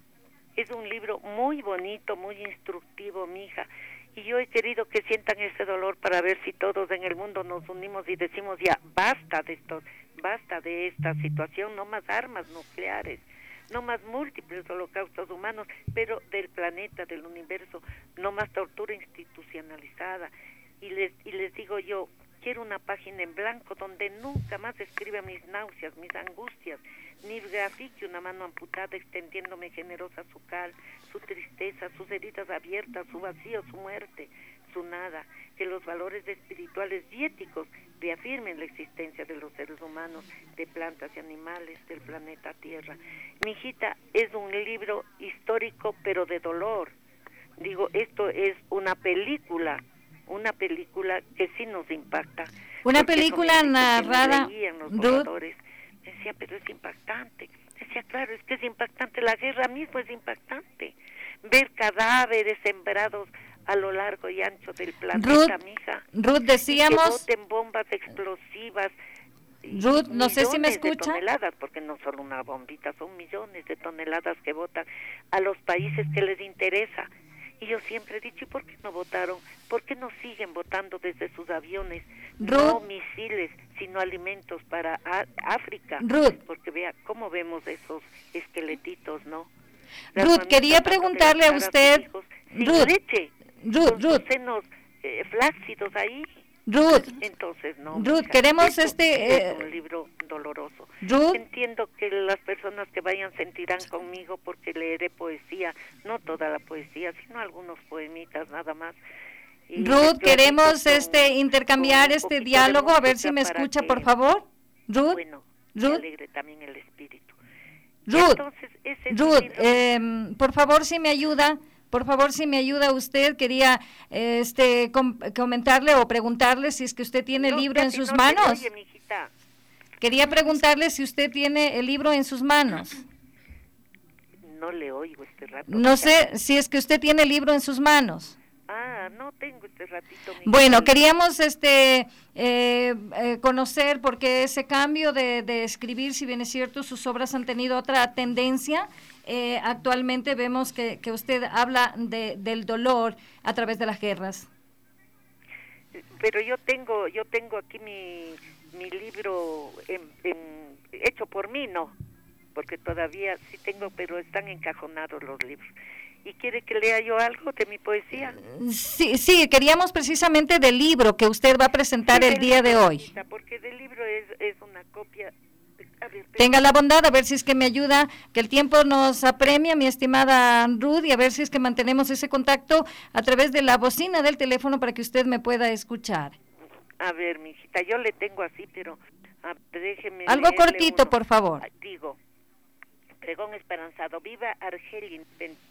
Speaker 21: Es un libro muy bonito, muy instructivo, mija. Y yo he querido que sientan ese dolor para ver si todos en el mundo nos unimos y decimos ya, basta de esto, basta de esta situación, no más armas nucleares, no más múltiples holocaustos humanos, pero del planeta, del universo, no más tortura institucionalizada. Y les, y les digo yo, quiero una página en blanco donde nunca más escriba mis náuseas, mis angustias, ni grafique una mano amputada extendiéndome generosa su cal, su tristeza, sus heridas abiertas, su vacío, su muerte, su nada. Que los valores espirituales y éticos reafirmen la existencia de los seres humanos, de plantas y animales, del planeta Tierra. Mi hijita, es un libro histórico pero de dolor. Digo, esto es una película, una película que sí nos impacta.
Speaker 4: Una película narrada,
Speaker 21: Ruth. Decía, pero es impactante. Decía, claro, es que es impactante. La guerra mismo es impactante. Ver cadáveres sembrados a lo largo y ancho del planeta,
Speaker 4: Ruth,
Speaker 21: mija.
Speaker 4: Ruth, decíamos...
Speaker 21: Y que boten bombas explosivas.
Speaker 4: Ruth, no sé si me escucha.
Speaker 21: Toneladas, porque no solo una bombita, son millones de toneladas que botan a los países que les interesa. Y yo siempre he dicho, ¿y por qué no votaron? ¿Por qué no siguen votando desde sus aviones?
Speaker 4: Ruth.
Speaker 21: No misiles, sino alimentos para a- África.
Speaker 4: Ruth.
Speaker 21: Porque vea, cómo vemos esos esqueletitos, ¿no?
Speaker 4: Ruth, quería preguntarle a usted, Ruth,
Speaker 21: leche,
Speaker 4: Ruth, Ruth,
Speaker 21: senos eh, flácidos ahí.
Speaker 4: Ruth,
Speaker 21: entonces no.
Speaker 4: Ruth, mija, queremos
Speaker 21: esto,
Speaker 4: este
Speaker 21: es un libro doloroso.
Speaker 4: Ruth,
Speaker 21: entiendo que las personas que vayan sentirán conmigo porque leeré poesía, no toda la poesía, sino algunos poemitas nada más. Y
Speaker 4: Ruth, queremos con, este intercambiar este diálogo, a ver si me escucha, que, por favor. Ruth,
Speaker 21: bueno,
Speaker 4: Ruth,
Speaker 21: alegre también el espíritu.
Speaker 4: Ruth,
Speaker 21: entonces, ese
Speaker 4: Ruth, eh, por favor, si me ayuda. Por favor, si me ayuda usted, quería este com comentarle o preguntarle si es que usted tiene el no, libro en sus no manos.
Speaker 21: Oye, mijita.
Speaker 4: Quería preguntarle si usted tiene el libro en sus manos.
Speaker 21: No le oigo este rato.
Speaker 4: No sé si es que usted tiene el libro en sus manos.
Speaker 21: Ah, no tengo este ratito.
Speaker 4: Bueno, queríamos este eh, eh, conocer porque ese cambio de, de escribir, si bien es cierto, sus obras han tenido otra tendencia. Eh, actualmente vemos que, que usted habla de, del dolor a través de las guerras.
Speaker 21: Pero yo tengo yo tengo aquí mi, mi libro en, en, hecho por mí, no, porque todavía sí tengo, pero están encajonados los libros. ¿Y quiere que lea yo algo de mi poesía?
Speaker 4: Sí, sí, queríamos precisamente del libro que usted va a presentar sí, el día de hoy.
Speaker 21: Porque del libro es, es una copia. Ver,
Speaker 4: tenga la bondad, a ver si es que me ayuda, que el tiempo nos apremia, mi estimada Ruth, y a ver si es que mantenemos ese contacto a través de la bocina del teléfono para que usted me pueda escuchar.
Speaker 21: A ver, mijita, yo le tengo así, pero a, déjeme
Speaker 4: algo cortito,
Speaker 21: uno.
Speaker 4: Por favor.
Speaker 21: Digo, pregón esperanzado, viva Argelia,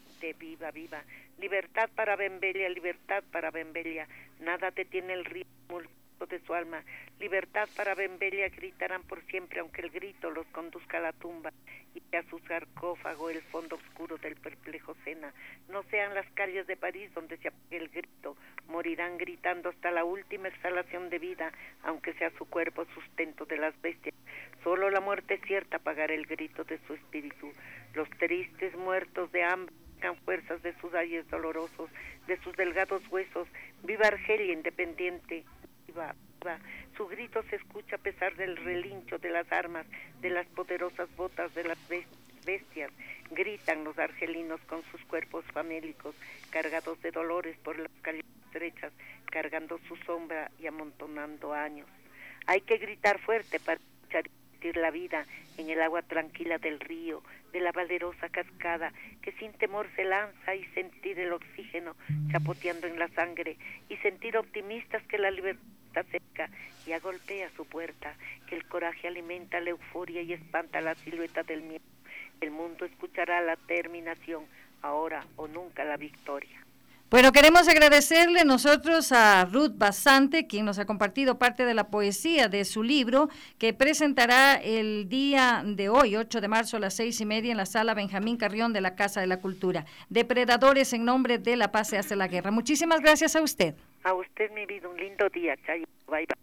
Speaker 21: viva, viva, libertad para Bembelia, libertad para Bembelia, nada te tiene el ritmo de su alma, libertad para Bembelia, gritarán por siempre aunque el grito los conduzca a la tumba y a su sarcófago el fondo oscuro del perplejo Sena, no sean las calles de París donde se apague el grito, morirán gritando hasta la última exhalación de vida, aunque sea su cuerpo sustento de las bestias, solo la muerte cierta apagará el grito de su espíritu, los tristes muertos de hambre fuerzas de sus ayes dolorosos, de sus delgados huesos, viva Argelia independiente, viva, viva, su grito se escucha a pesar del relincho de las armas, de las poderosas botas de las bestias, gritan los argelinos con sus cuerpos famélicos, cargados de dolores por las calles estrechas, cargando su sombra y amontonando años. Hay que gritar fuerte para escuchar la vida en el agua tranquila del río, de la valerosa cascada que sin temor se lanza y sentir el oxígeno chapoteando en la sangre y sentir optimistas que la libertad está cerca y agolpea su puerta, que el coraje alimenta la euforia y espanta la silueta del miedo. El mundo escuchará la terminación, ahora o nunca la victoria.
Speaker 4: Bueno, queremos agradecerle nosotros a Ruth Basante, quien nos ha compartido parte de la poesía de su libro, que presentará el día de hoy, ocho de marzo a las seis y media, en la sala Benjamín Carrión de la Casa de la Cultura. Depredadores en nombre de la paz se hace la guerra. Muchísimas gracias a usted.
Speaker 21: A usted, mi vida, un lindo día. Chay. Bye, bye.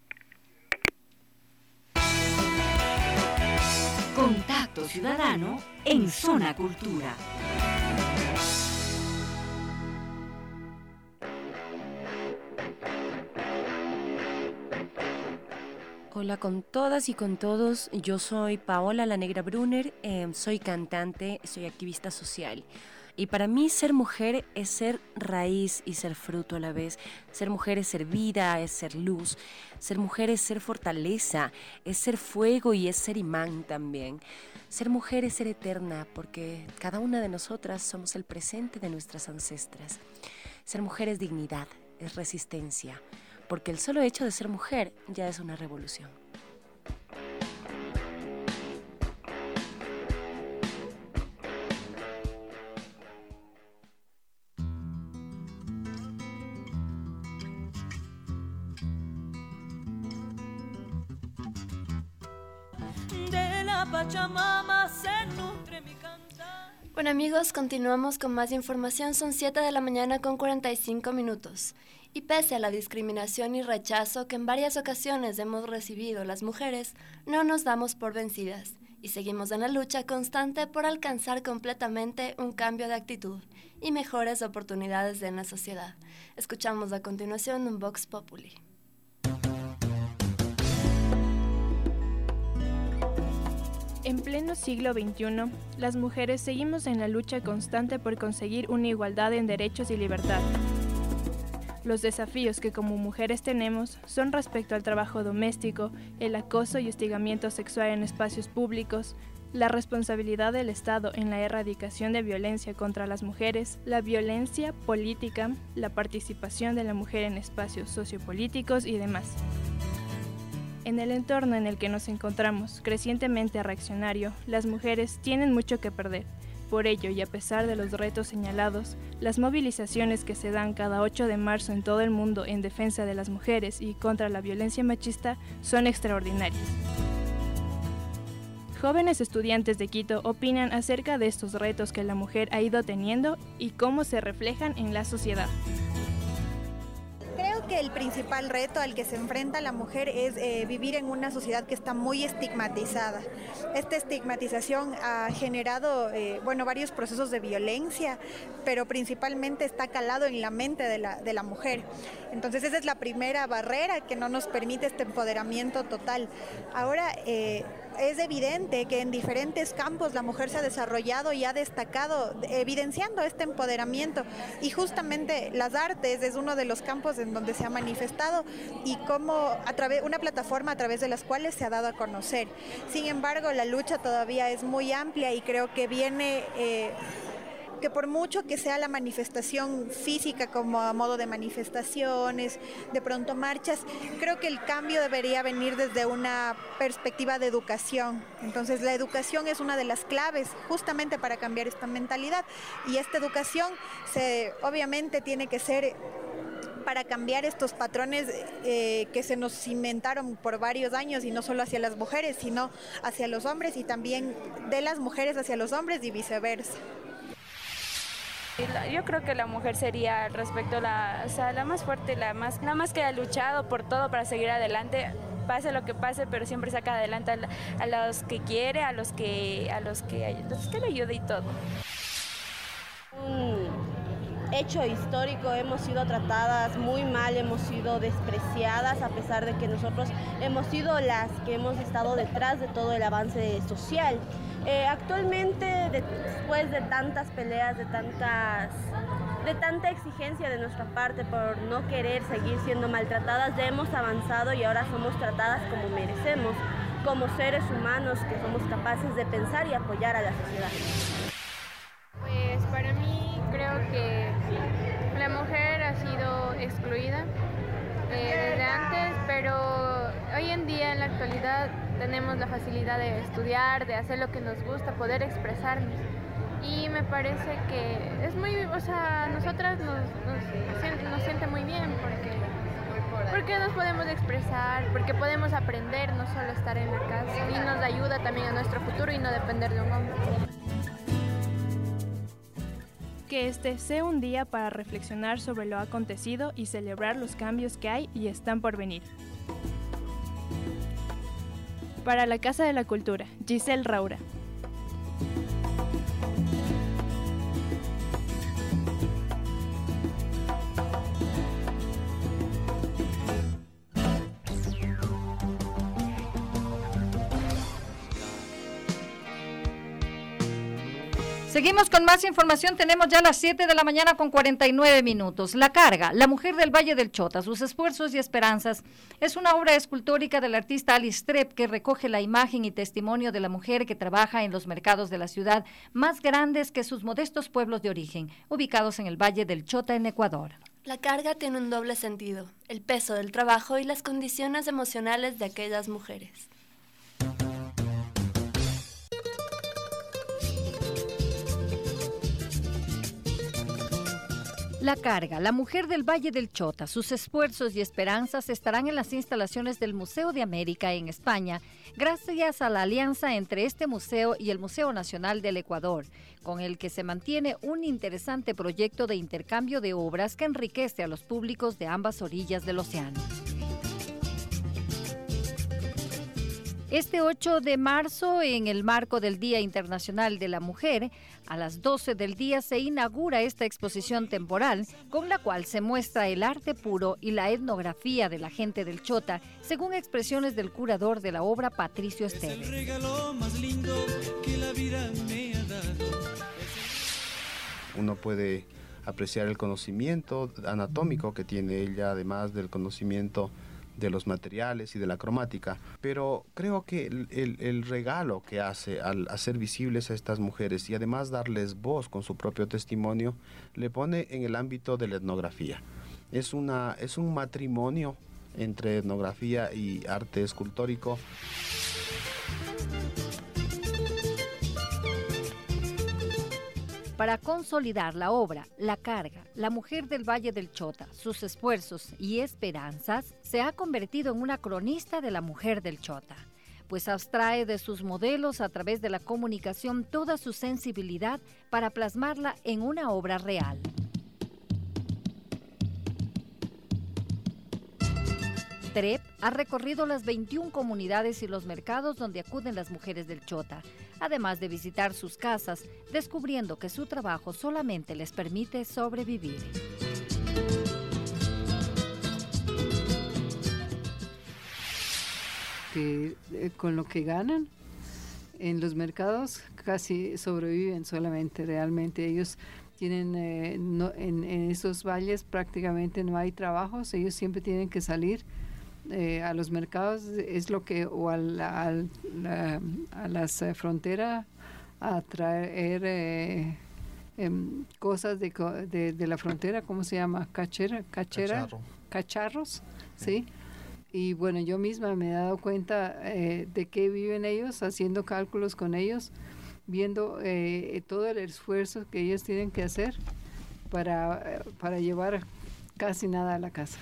Speaker 1: Contacto Ciudadano en Zona Cultura.
Speaker 3: Hola con todas y con todos, yo soy Paola La Negra Brunner, eh, soy cantante, soy activista social y para mí ser mujer es ser raíz y ser fruto a la vez, ser mujer es ser vida, es ser luz, ser mujer es ser fortaleza, es ser fuego y es ser imán también, ser mujer es ser eterna porque cada una de nosotras somos el presente de nuestras ancestras, ser mujer es dignidad, es resistencia, porque el solo hecho de ser mujer ya es una revolución.
Speaker 2: De la Pachamama se nutre mi cantar.
Speaker 9: Bueno amigos, continuamos con más información, son siete de la mañana con cuarenta y cinco minutos. Y pese a la discriminación y rechazo que en varias ocasiones hemos recibido las mujeres, no nos damos por vencidas y seguimos en la lucha constante por alcanzar completamente un cambio de actitud y mejores oportunidades en la sociedad. Escuchamos a continuación un Vox Populi.
Speaker 12: En pleno siglo veintiuno, las mujeres seguimos en la lucha constante por conseguir una igualdad en derechos y libertad. Los desafíos que como mujeres tenemos son respecto al trabajo doméstico, el acoso y hostigamiento sexual en espacios públicos, la responsabilidad del Estado en la erradicación de violencia contra las mujeres, la violencia política, la participación de la mujer en espacios sociopolíticos y demás. En el entorno en el que nos encontramos, crecientemente reaccionario, las mujeres tienen mucho que perder. Por ello, y a pesar de los retos señalados, las movilizaciones que se dan cada ocho de marzo en todo el mundo en defensa de las mujeres y contra la violencia machista son extraordinarias. Jóvenes estudiantes de Quito opinan acerca de estos retos que la mujer ha ido teniendo y cómo se reflejan en la sociedad.
Speaker 5: Creo que el principal reto al que se enfrenta la mujer es eh, vivir en una sociedad que está muy estigmatizada. Esta estigmatización ha generado eh, bueno, varios procesos de violencia, pero principalmente está calado en la mente de la, de la mujer. Entonces esa es la primera barrera que no nos permite este empoderamiento total. Ahora, eh, es evidente que en diferentes campos la mujer se ha desarrollado y ha destacado, evidenciando este empoderamiento, y justamente las artes es uno de los campos en donde se ha manifestado y como a través una plataforma a través de las cuales se ha dado a conocer. Sin embargo, la lucha todavía es muy amplia y creo que viene eh, que por mucho que sea la manifestación física como a modo de manifestaciones, de pronto marchas, creo que el cambio debería venir desde una perspectiva de educación. Entonces la educación es una de las claves justamente para cambiar esta mentalidad, y esta educación se, obviamente tiene que ser para cambiar estos patrones eh, que se nos cimentaron por varios años, y no solo hacia las mujeres, sino hacia los hombres, y también de las mujeres hacia los hombres y viceversa.
Speaker 22: Yo creo que la mujer sería respecto a la, o sea, la más fuerte, la más, la más que ha luchado por todo para seguir adelante, pase lo que pase, pero siempre saca adelante a, a los que quiere, a los que, a los que, a los que le ayude y todo.
Speaker 23: Un hecho histórico, hemos sido tratadas muy mal, hemos sido despreciadas, a pesar de que nosotros hemos sido las que hemos estado detrás de todo el avance social. Eh, actualmente, después de tantas peleas, de tantas, de tanta exigencia de nuestra parte por no querer seguir siendo maltratadas, ya hemos avanzado y ahora somos tratadas como merecemos, como seres humanos que somos capaces de pensar y apoyar a la sociedad.
Speaker 24: Pues para mí creo que la mujer ha sido excluida eh, desde antes, pero hoy en día, en la actualidad, tenemos la facilidad de estudiar, de hacer lo que nos gusta, poder expresarnos. Y me parece que es muy, o sea, nosotras nos, nos, nos siente muy bien porque, porque nos podemos expresar, porque podemos aprender, no solo estar en la casa, y nos ayuda también a nuestro futuro y no depender de un hombre.
Speaker 12: Que este sea un día para reflexionar sobre lo acontecido y celebrar los cambios que hay y están por venir. Para la Casa de la Cultura, Giselle Raura.
Speaker 4: Seguimos con más información, tenemos ya las siete de la mañana con cuarenta y nueve minutos. La Carga, la mujer del Valle del Chota, sus esfuerzos y esperanzas, es una obra escultórica del artista Alice Trepp que recoge la imagen y testimonio de la mujer que trabaja en los mercados de la ciudad más grandes que sus modestos pueblos de origen, ubicados en el Valle del Chota en Ecuador.
Speaker 9: La carga tiene un doble sentido, el peso del trabajo y las condiciones emocionales de aquellas mujeres.
Speaker 4: La Carga, la mujer del Valle del Chota, sus esfuerzos y esperanzas estarán en las instalaciones del Museo de América en España, gracias a la alianza entre este museo y el Museo Nacional del Ecuador, con el que se mantiene un interesante proyecto de intercambio de obras que enriquece a los públicos de ambas orillas del océano.
Speaker 18: Este ocho de marzo, en el marco del Día Internacional de la Mujer, a las doce del día se inaugura esta exposición temporal, con la cual se muestra el arte puro y la etnografía de la gente del Chota, según expresiones del curador de la obra, Patricio Esteves.
Speaker 6: Es el regalo más lindo que la vida me ha dado.
Speaker 7: Uno puede apreciar el conocimiento anatómico que tiene ella, además del conocimiento de los materiales y de la cromática, pero creo que el, el, el regalo que hace al hacer visibles a estas mujeres y además darles voz con su propio testimonio, le pone en el ámbito de la etnografía. Es, una, es un matrimonio entre etnografía y arte escultórico.
Speaker 18: Para consolidar la obra, La Carga, la mujer del Valle del Chota, sus esfuerzos y esperanzas, se ha convertido en una cronista de la mujer del Chota, pues abstrae de sus modelos a través de la comunicación toda su sensibilidad para plasmarla en una obra real. Trep ha recorrido las veintiuna comunidades y los mercados donde acuden las mujeres del Chota, además de visitar sus casas, descubriendo que su trabajo solamente les permite sobrevivir.
Speaker 8: Que, eh, con lo que ganan en los mercados casi sobreviven solamente, realmente ellos tienen, eh, no, en, en esos valles prácticamente no hay trabajos, ellos siempre tienen que salir Eh, a los mercados, es lo que, o al, al, la, a las eh, fronteras a traer eh, eh, cosas de, de, de la frontera, ¿cómo se llama? Cachera, cachera, Cacharro. Cacharros, ¿sí? Y bueno, yo misma me he dado cuenta eh, de qué viven ellos, haciendo cálculos con ellos, viendo eh, todo el esfuerzo que ellos tienen que hacer para, para llevar casi nada a la casa.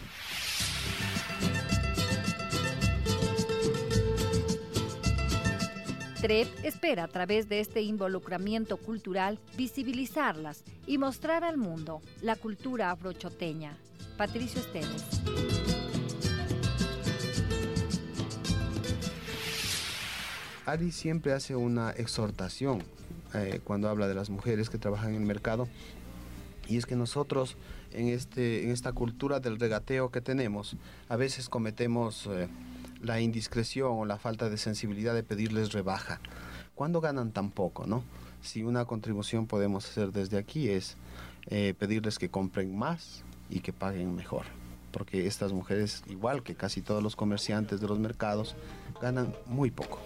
Speaker 18: Trep espera a través de este involucramiento cultural visibilizarlas y mostrar al mundo la cultura afrochoteña. Patricio Esteves.
Speaker 7: Ari siempre hace una exhortación eh, cuando habla de las mujeres que trabajan en el mercado, y es que nosotros en, este, en esta cultura del regateo que tenemos, a veces cometemos eh, la indiscreción o la falta de sensibilidad de pedirles rebaja. ¿Cuándo ganan tan poco, no? Si una contribución podemos hacer desde aquí es eh, pedirles que compren más y que paguen mejor, porque estas mujeres, igual que casi todos los comerciantes de los mercados, ganan muy poco.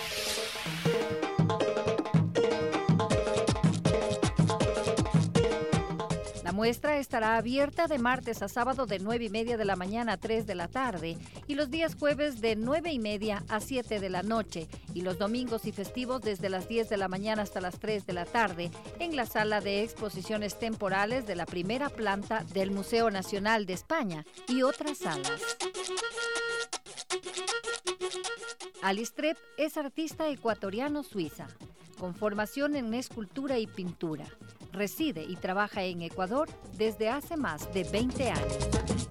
Speaker 18: La muestra estará abierta de martes a sábado de nueve y media de la mañana a tres de la tarde y los días jueves de nueve y media a siete de la noche y los domingos y festivos desde las diez de la mañana hasta las tres de la tarde en la sala de exposiciones temporales de la primera planta del Museo Nacional de España y otras salas. Alice Trep es artista ecuatoriano-suiza, con formación en escultura y pintura. Reside y trabaja en Ecuador desde hace más de veinte años.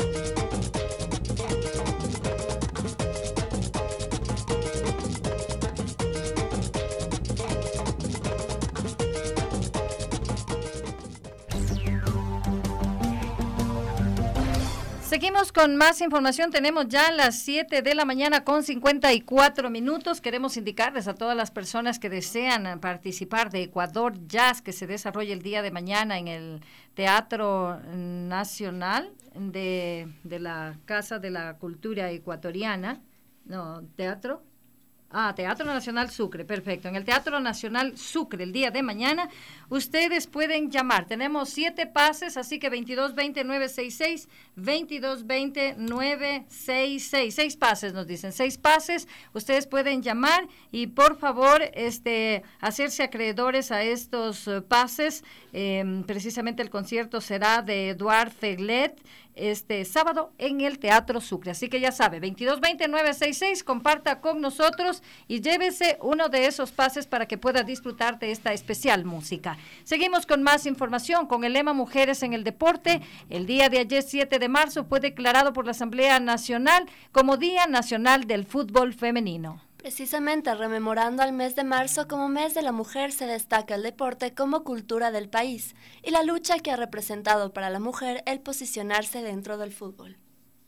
Speaker 18: Seguimos con más información. Tenemos ya las siete de la mañana con cincuenta y cuatro minutos. Queremos indicarles a todas las personas que desean participar de Ecuador Jazz, que se desarrolla el día de mañana en el Teatro Nacional de, de la Casa de la Cultura Ecuatoriana. No, Teatro... Ah, Teatro Nacional Sucre, perfecto. En el Teatro Nacional Sucre, el día de mañana, ustedes pueden llamar. Tenemos siete pases, así que veintidós veinte nueve sesenta y seis, veintidós veinte nueve sesenta y seis. Seis pases nos dicen, seis pases. Ustedes pueden llamar y por favor este, hacerse acreedores a estos uh, pases. Eh, precisamente el concierto será de Eduard Feglet este sábado en el Teatro Sucre. Así que ya sabe, veintidós veinte nueve sesenta y seis, comparta con nosotros y llévese uno de esos pases para que pueda disfrutar de esta especial música. Seguimos con más información con el lema Mujeres en el Deporte. El día de ayer, siete de marzo, fue declarado por la Asamblea Nacional como Día Nacional del Fútbol Femenino.
Speaker 9: Precisamente rememorando al mes de marzo como mes de la mujer, se destaca el deporte como cultura del país y la lucha que ha representado para la mujer el posicionarse dentro del fútbol.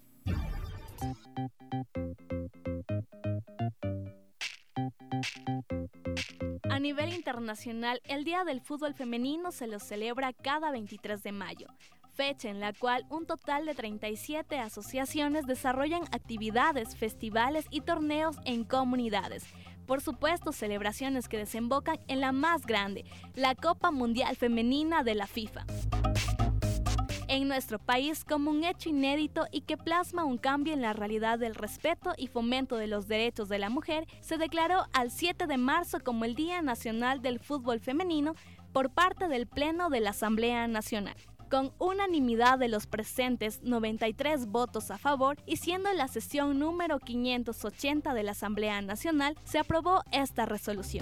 Speaker 10: A nivel internacional, el Día del Fútbol Femenino se lo celebra cada veintitrés de mayo, fecha en la cual un total de treinta y siete asociaciones desarrollan actividades, festivales y torneos en comunidades. Por supuesto, celebraciones que desembocan en la más grande, la Copa Mundial Femenina de la FIFA. En nuestro país, como un hecho inédito y que plasma un cambio en la realidad del respeto y fomento de los derechos de la mujer, se declaró al siete de marzo como el Día Nacional del Fútbol Femenino por parte del Pleno de la Asamblea Nacional. Con unanimidad de los presentes, noventa y tres votos a favor, y siendo la sesión número quinientos ochenta de la Asamblea Nacional, se aprobó esta resolución.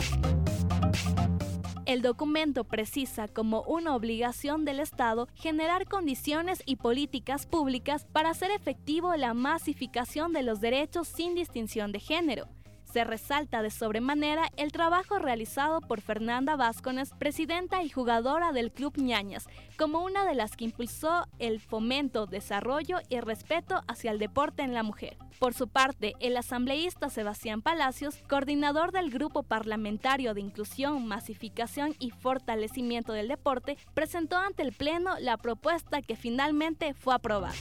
Speaker 10: El documento precisa como una obligación del Estado generar condiciones y políticas públicas para hacer efectivo la masificación de los derechos sin distinción de género. Se resalta de sobremanera el trabajo realizado por Fernanda Vázquez, presidenta y jugadora del Club Ñañas, como una de las que impulsó el fomento, desarrollo y respeto hacia el deporte en la mujer. Por su parte, el asambleísta Sebastián Palacios, coordinador del Grupo Parlamentario de Inclusión, Masificación y Fortalecimiento del Deporte, presentó ante el Pleno la propuesta que finalmente fue aprobada.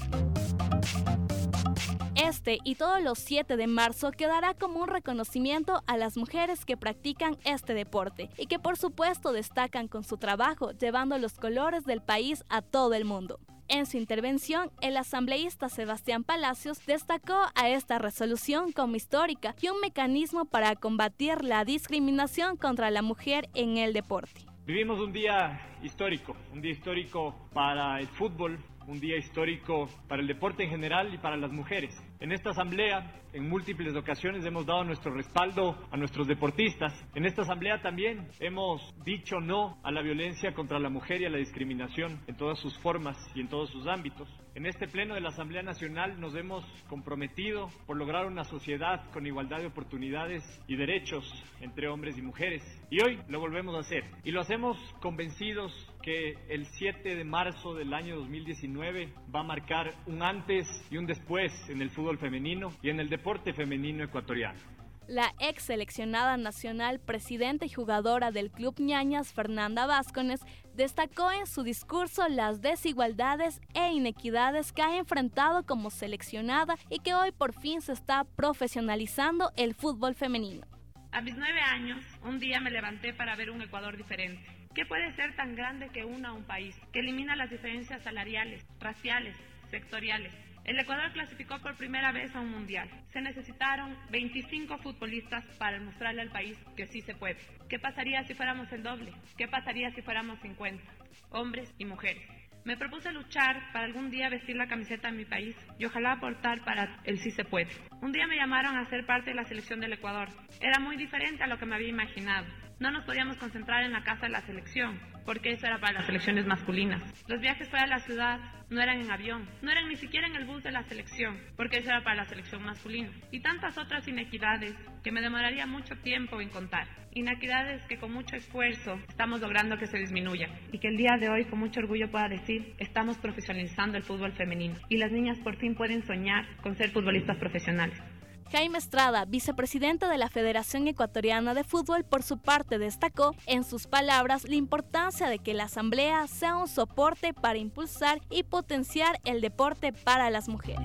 Speaker 10: Este y todos los siete de marzo quedará como un reconocimiento a las mujeres que practican este deporte y que por supuesto destacan con su trabajo llevando los colores del país a todo el mundo. En su intervención, el asambleísta Sebastián Palacios destacó a esta resolución como histórica y un mecanismo para combatir la discriminación contra la mujer en el deporte.
Speaker 13: Vivimos un día histórico, un día histórico para el fútbol, un día histórico para el deporte en general y para las mujeres. En esta asamblea, en múltiples ocasiones hemos dado nuestro respaldo a nuestros deportistas. En esta asamblea también hemos dicho no a la violencia contra la mujer y a la discriminación en todas sus formas y en todos sus ámbitos. En este pleno de la Asamblea Nacional nos hemos comprometido por lograr una sociedad con igualdad de oportunidades y derechos entre hombres y mujeres. Y hoy lo volvemos a hacer. Y lo hacemos convencidos que el siete de marzo del año dos mil diecinueve va a marcar un antes y un después en el fútbol femenino y en el deporte femenino ecuatoriano.
Speaker 10: La ex seleccionada nacional, presidenta y jugadora del Club Ñañas, Fernanda Vázquez, destacó en su discurso las desigualdades e inequidades que ha enfrentado como seleccionada y que hoy por fin se está profesionalizando el fútbol femenino.
Speaker 14: A mis nueve años, un día me levanté para ver un Ecuador diferente. ¿Qué puede ser tan grande que una a un país? Que elimina las diferencias salariales, raciales, sectoriales. El Ecuador clasificó por primera vez a un mundial. Se necesitaron veinticinco futbolistas para mostrarle al país que sí se puede. ¿Qué pasaría si fuéramos el doble? ¿Qué pasaría si fuéramos cincuenta? Hombres y mujeres. Me propuse luchar para algún día vestir la camiseta de mi país y ojalá aportar para el sí se puede. Un día me llamaron a ser parte de la selección del Ecuador. Era muy diferente a lo que me había imaginado. No nos podíamos concentrar en la casa de la selección, porque eso era para las selecciones masculinas. Los viajes fuera de la ciudad no eran en avión, no eran ni siquiera en el bus de la selección, porque eso era para la selección masculina. Y tantas otras inequidades que me demoraría mucho tiempo en contar. Inequidades que con mucho esfuerzo estamos logrando que se disminuyan. Y que el día de hoy con mucho orgullo pueda decir, estamos profesionalizando el fútbol femenino. Y las niñas por fin pueden soñar con ser futbolistas profesionales.
Speaker 10: Jaime Estrada, vicepresidente de la Federación Ecuatoriana de Fútbol, por su parte destacó en sus palabras la importancia de que la Asamblea sea un soporte para impulsar y potenciar el deporte para las mujeres.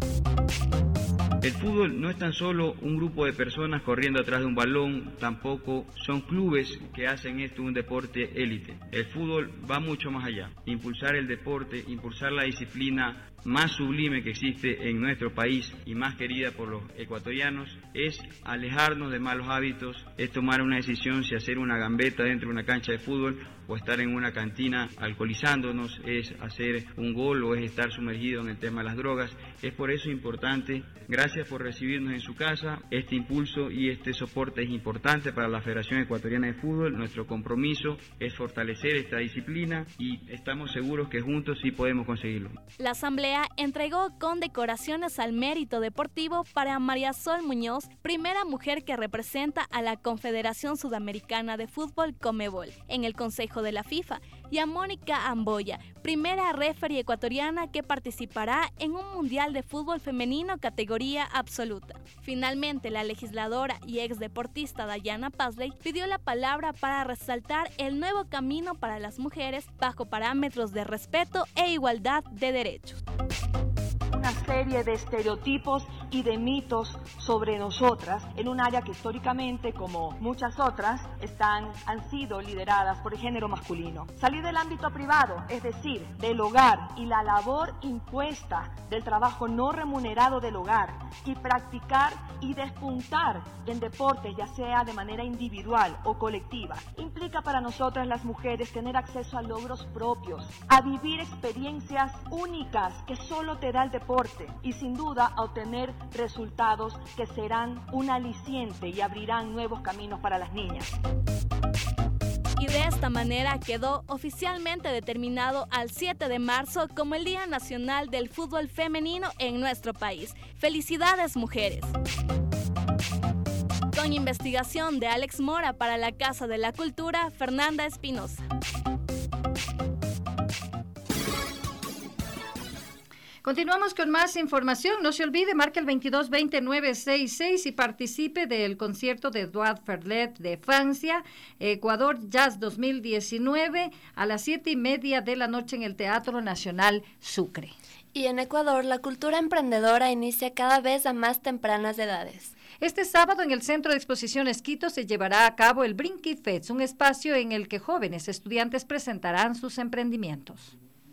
Speaker 15: El fútbol no es tan solo un grupo de personas corriendo atrás de un balón, tampoco son clubes que hacen esto un deporte élite. El fútbol va mucho más allá. Impulsar el deporte, impulsar la disciplina más sublime que existe en nuestro país y más querida por los ecuatorianos, es alejarnos de malos hábitos, es tomar una decisión si hacer una gambeta dentro de una cancha de fútbol o estar en una cantina alcoholizándonos, es hacer un gol o es estar sumergido en el tema de las drogas. Es por eso importante, gracias por recibirnos en su casa, este impulso y este soporte es importante para la Federación Ecuatoriana de Fútbol. Nuestro compromiso es fortalecer esta disciplina y estamos seguros que juntos sí podemos conseguirlo.
Speaker 10: La Asamblea Asamblea entregó condecoraciones al mérito deportivo para María Sol Muñoz, primera mujer que representa a la Confederación Sudamericana de Fútbol Conmebol en el Consejo de la FIFA, y a Mónica Amboya, primera referee ecuatoriana que participará en un Mundial de Fútbol Femenino categoría absoluta. Finalmente, la legisladora y exdeportista Dayana Pazley pidió la palabra para resaltar el nuevo camino para las mujeres bajo parámetros de respeto e igualdad de derechos.
Speaker 11: Una serie de estereotipos y de mitos sobre nosotras en un área que históricamente, como muchas otras, están, han sido lideradas por el género masculino. Salir del ámbito privado, es decir, del hogar y la labor impuesta del trabajo no remunerado del hogar y practicar y despuntar en deportes, ya sea de manera individual o colectiva, implica para nosotras las mujeres tener acceso a logros propios, a vivir experiencias únicas que solo te da el deporte y sin duda a obtener resultados que serán un aliciente y abrirán nuevos caminos para las niñas.
Speaker 10: Y de esta manera quedó oficialmente determinado al siete de marzo como el Día Nacional del Fútbol Femenino en nuestro país. ¡Felicidades, mujeres! Con investigación de Alex Mora para la Casa de la Cultura, Fernanda Espinosa.
Speaker 4: Continuamos con más información. No se olvide, marque el veintidós veinte nueve sesenta y seis y participe del concierto de Edouard Ferlet de Francia, Ecuador Jazz dos mil diecinueve, a las siete y media de la noche en el Teatro Nacional Sucre.
Speaker 9: Y en Ecuador, la cultura emprendedora inicia cada vez a más tempranas edades.
Speaker 4: Este sábado en el Centro de Exposiciones Quito se llevará a cabo el Brinqui Fest, un espacio en el que jóvenes estudiantes presentarán sus emprendimientos.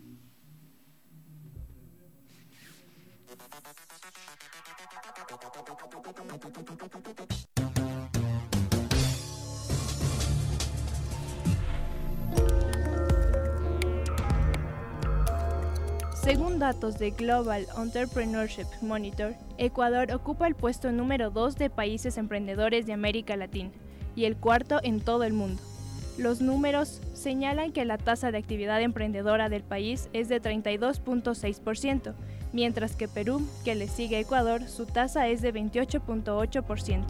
Speaker 12: Según datos de Global Entrepreneurship Monitor, Ecuador ocupa el puesto número dos de países emprendedores de América Latina y el cuarto en todo el mundo. Los números señalan que la tasa de actividad emprendedora del país es de treinta y dos punto seis por ciento, mientras que Perú, que le sigue a Ecuador, su tasa es de veintiocho punto ocho por ciento.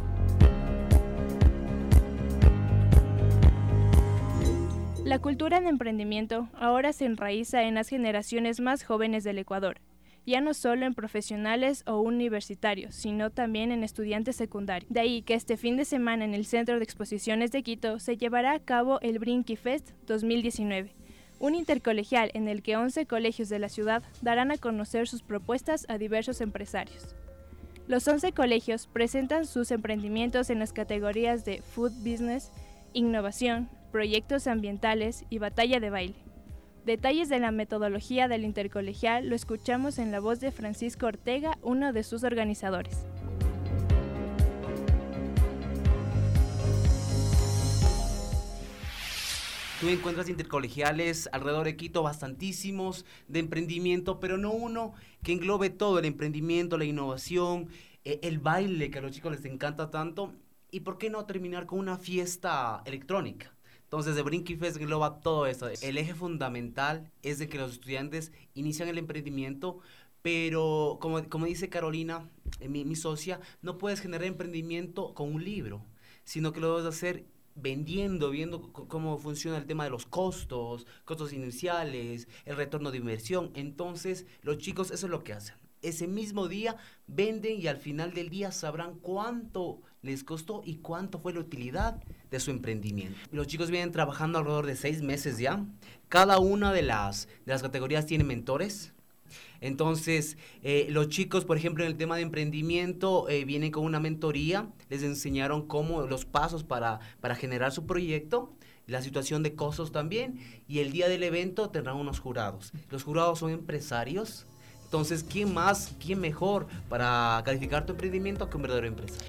Speaker 12: La cultura de emprendimiento ahora se enraiza en las generaciones más jóvenes del Ecuador, ya no solo en profesionales o universitarios, sino también en estudiantes secundarios. De ahí que este fin de semana en el Centro de Exposiciones de Quito se llevará a cabo el Brinqui Fest dos mil diecinueve, un intercolegial en el que once colegios de la ciudad darán a conocer sus propuestas a diversos empresarios. Los once colegios presentan sus emprendimientos en las categorías de Food Business, Innovación, Proyectos Ambientales y Batalla de Baile. Detalles de la metodología del intercolegial lo escuchamos en la voz de Francisco Ortega, uno de sus organizadores.
Speaker 16: Tú encuentras intercolegiales alrededor de Quito, bastantísimos de emprendimiento, pero no uno que englobe todo, el emprendimiento, la innovación, eh, el baile que a los chicos les encanta tanto, y por qué no terminar con una fiesta electrónica. Entonces, The Brinqui Fest engloba todo esto. El eje fundamental es de que los estudiantes inician el emprendimiento, pero como, como dice Carolina, eh, mi, mi socia, no puedes generar emprendimiento con un libro, sino que lo debes hacer vendiendo, viendo c- cómo funciona el tema de los costos, costos iniciales, el retorno de inversión. Entonces, los chicos eso es lo que hacen. Ese mismo día venden y al final del día sabrán cuánto les costó y cuánto fue la utilidad de su emprendimiento. Los chicos vienen trabajando alrededor de seis meses ya. Cada una de las, de las categorías tiene mentores. Entonces, eh, los chicos, por ejemplo, en el tema de emprendimiento, eh, vienen con una mentoría, les enseñaron cómo, los pasos para, para generar su proyecto, la situación de costos también, y el día del evento tendrán unos jurados. Los jurados son empresarios, entonces, ¿quién más, quién mejor para calificar tu emprendimiento que un verdadero empresario?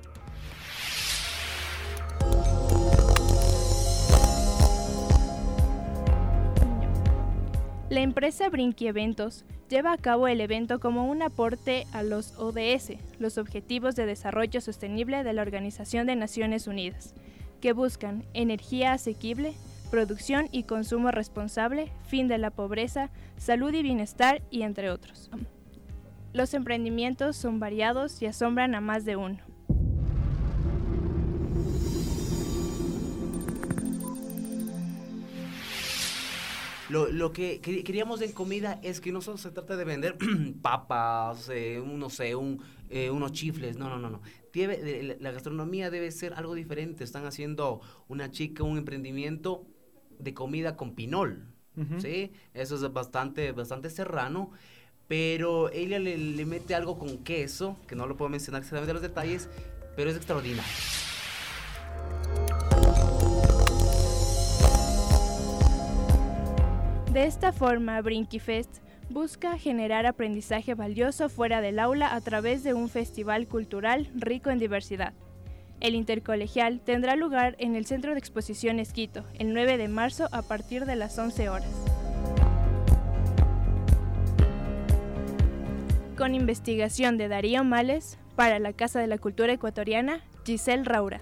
Speaker 12: La empresa Brinqui Eventos lleva a cabo el evento como un aporte a los O D S, los Objetivos de Desarrollo Sostenible de la Organización de Naciones Unidas, que buscan energía asequible, producción y consumo responsable, fin de la pobreza, salud y bienestar, y entre otros. Los emprendimientos son variados y asombran a más de uno.
Speaker 16: Lo, lo que queríamos en comida es que no solo se trata de vender papas, eh, un, no sé, un, eh, unos chifles, no, no, no, no. Debe, la gastronomía debe ser algo diferente. Están haciendo una chica un emprendimiento de comida con pinol, uh-huh. ¿sí? Eso es bastante, bastante serrano, pero ella le, le mete algo con queso, que no lo puedo mencionar exactamente los detalles, pero es extraordinario.
Speaker 12: De esta forma, Brinkifest busca generar aprendizaje valioso fuera del aula a través de un festival cultural rico en diversidad. El intercolegial tendrá lugar en el Centro de Exposiciones Quito, el nueve de marzo a partir de las once horas. Con investigación de Darío Males, para la Casa de la Cultura Ecuatoriana, Giselle Raura.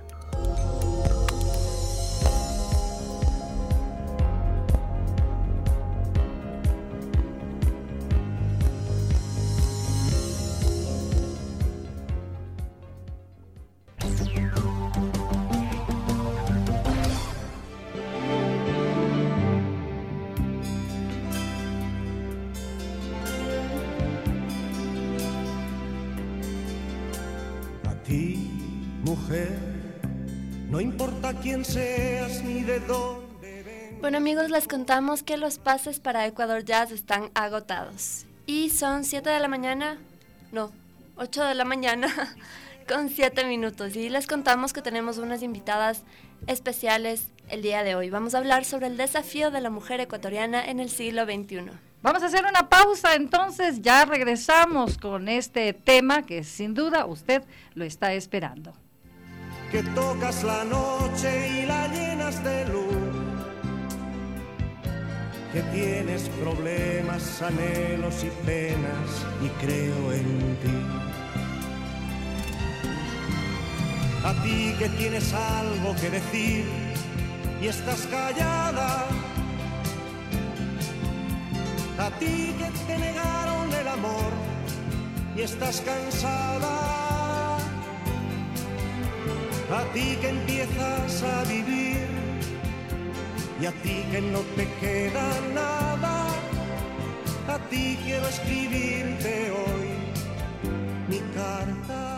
Speaker 17: No importa quién seas ni de dónde vengas.
Speaker 9: Bueno amigos, les contamos que los pases para Ecuador Jazz están agotados. Y son siete de la mañana, no, ocho de la mañana con siete minutos. Y les contamos que tenemos unas invitadas especiales el día de hoy. Vamos a hablar sobre el desafío de la mujer ecuatoriana en el siglo veintiuno.
Speaker 4: Vamos a hacer una pausa, entonces ya regresamos con este tema que sin duda usted lo está esperando.
Speaker 17: Que tocas la noche y la llenas de luz, que tienes problemas, anhelos y penas y creo en ti. A ti que tienes algo que decir y estás callada, a ti que te negaron el amor y estás cansada, a ti que empiezas a vivir y a ti que no te queda nada, a ti quiero escribirte hoy mi carta.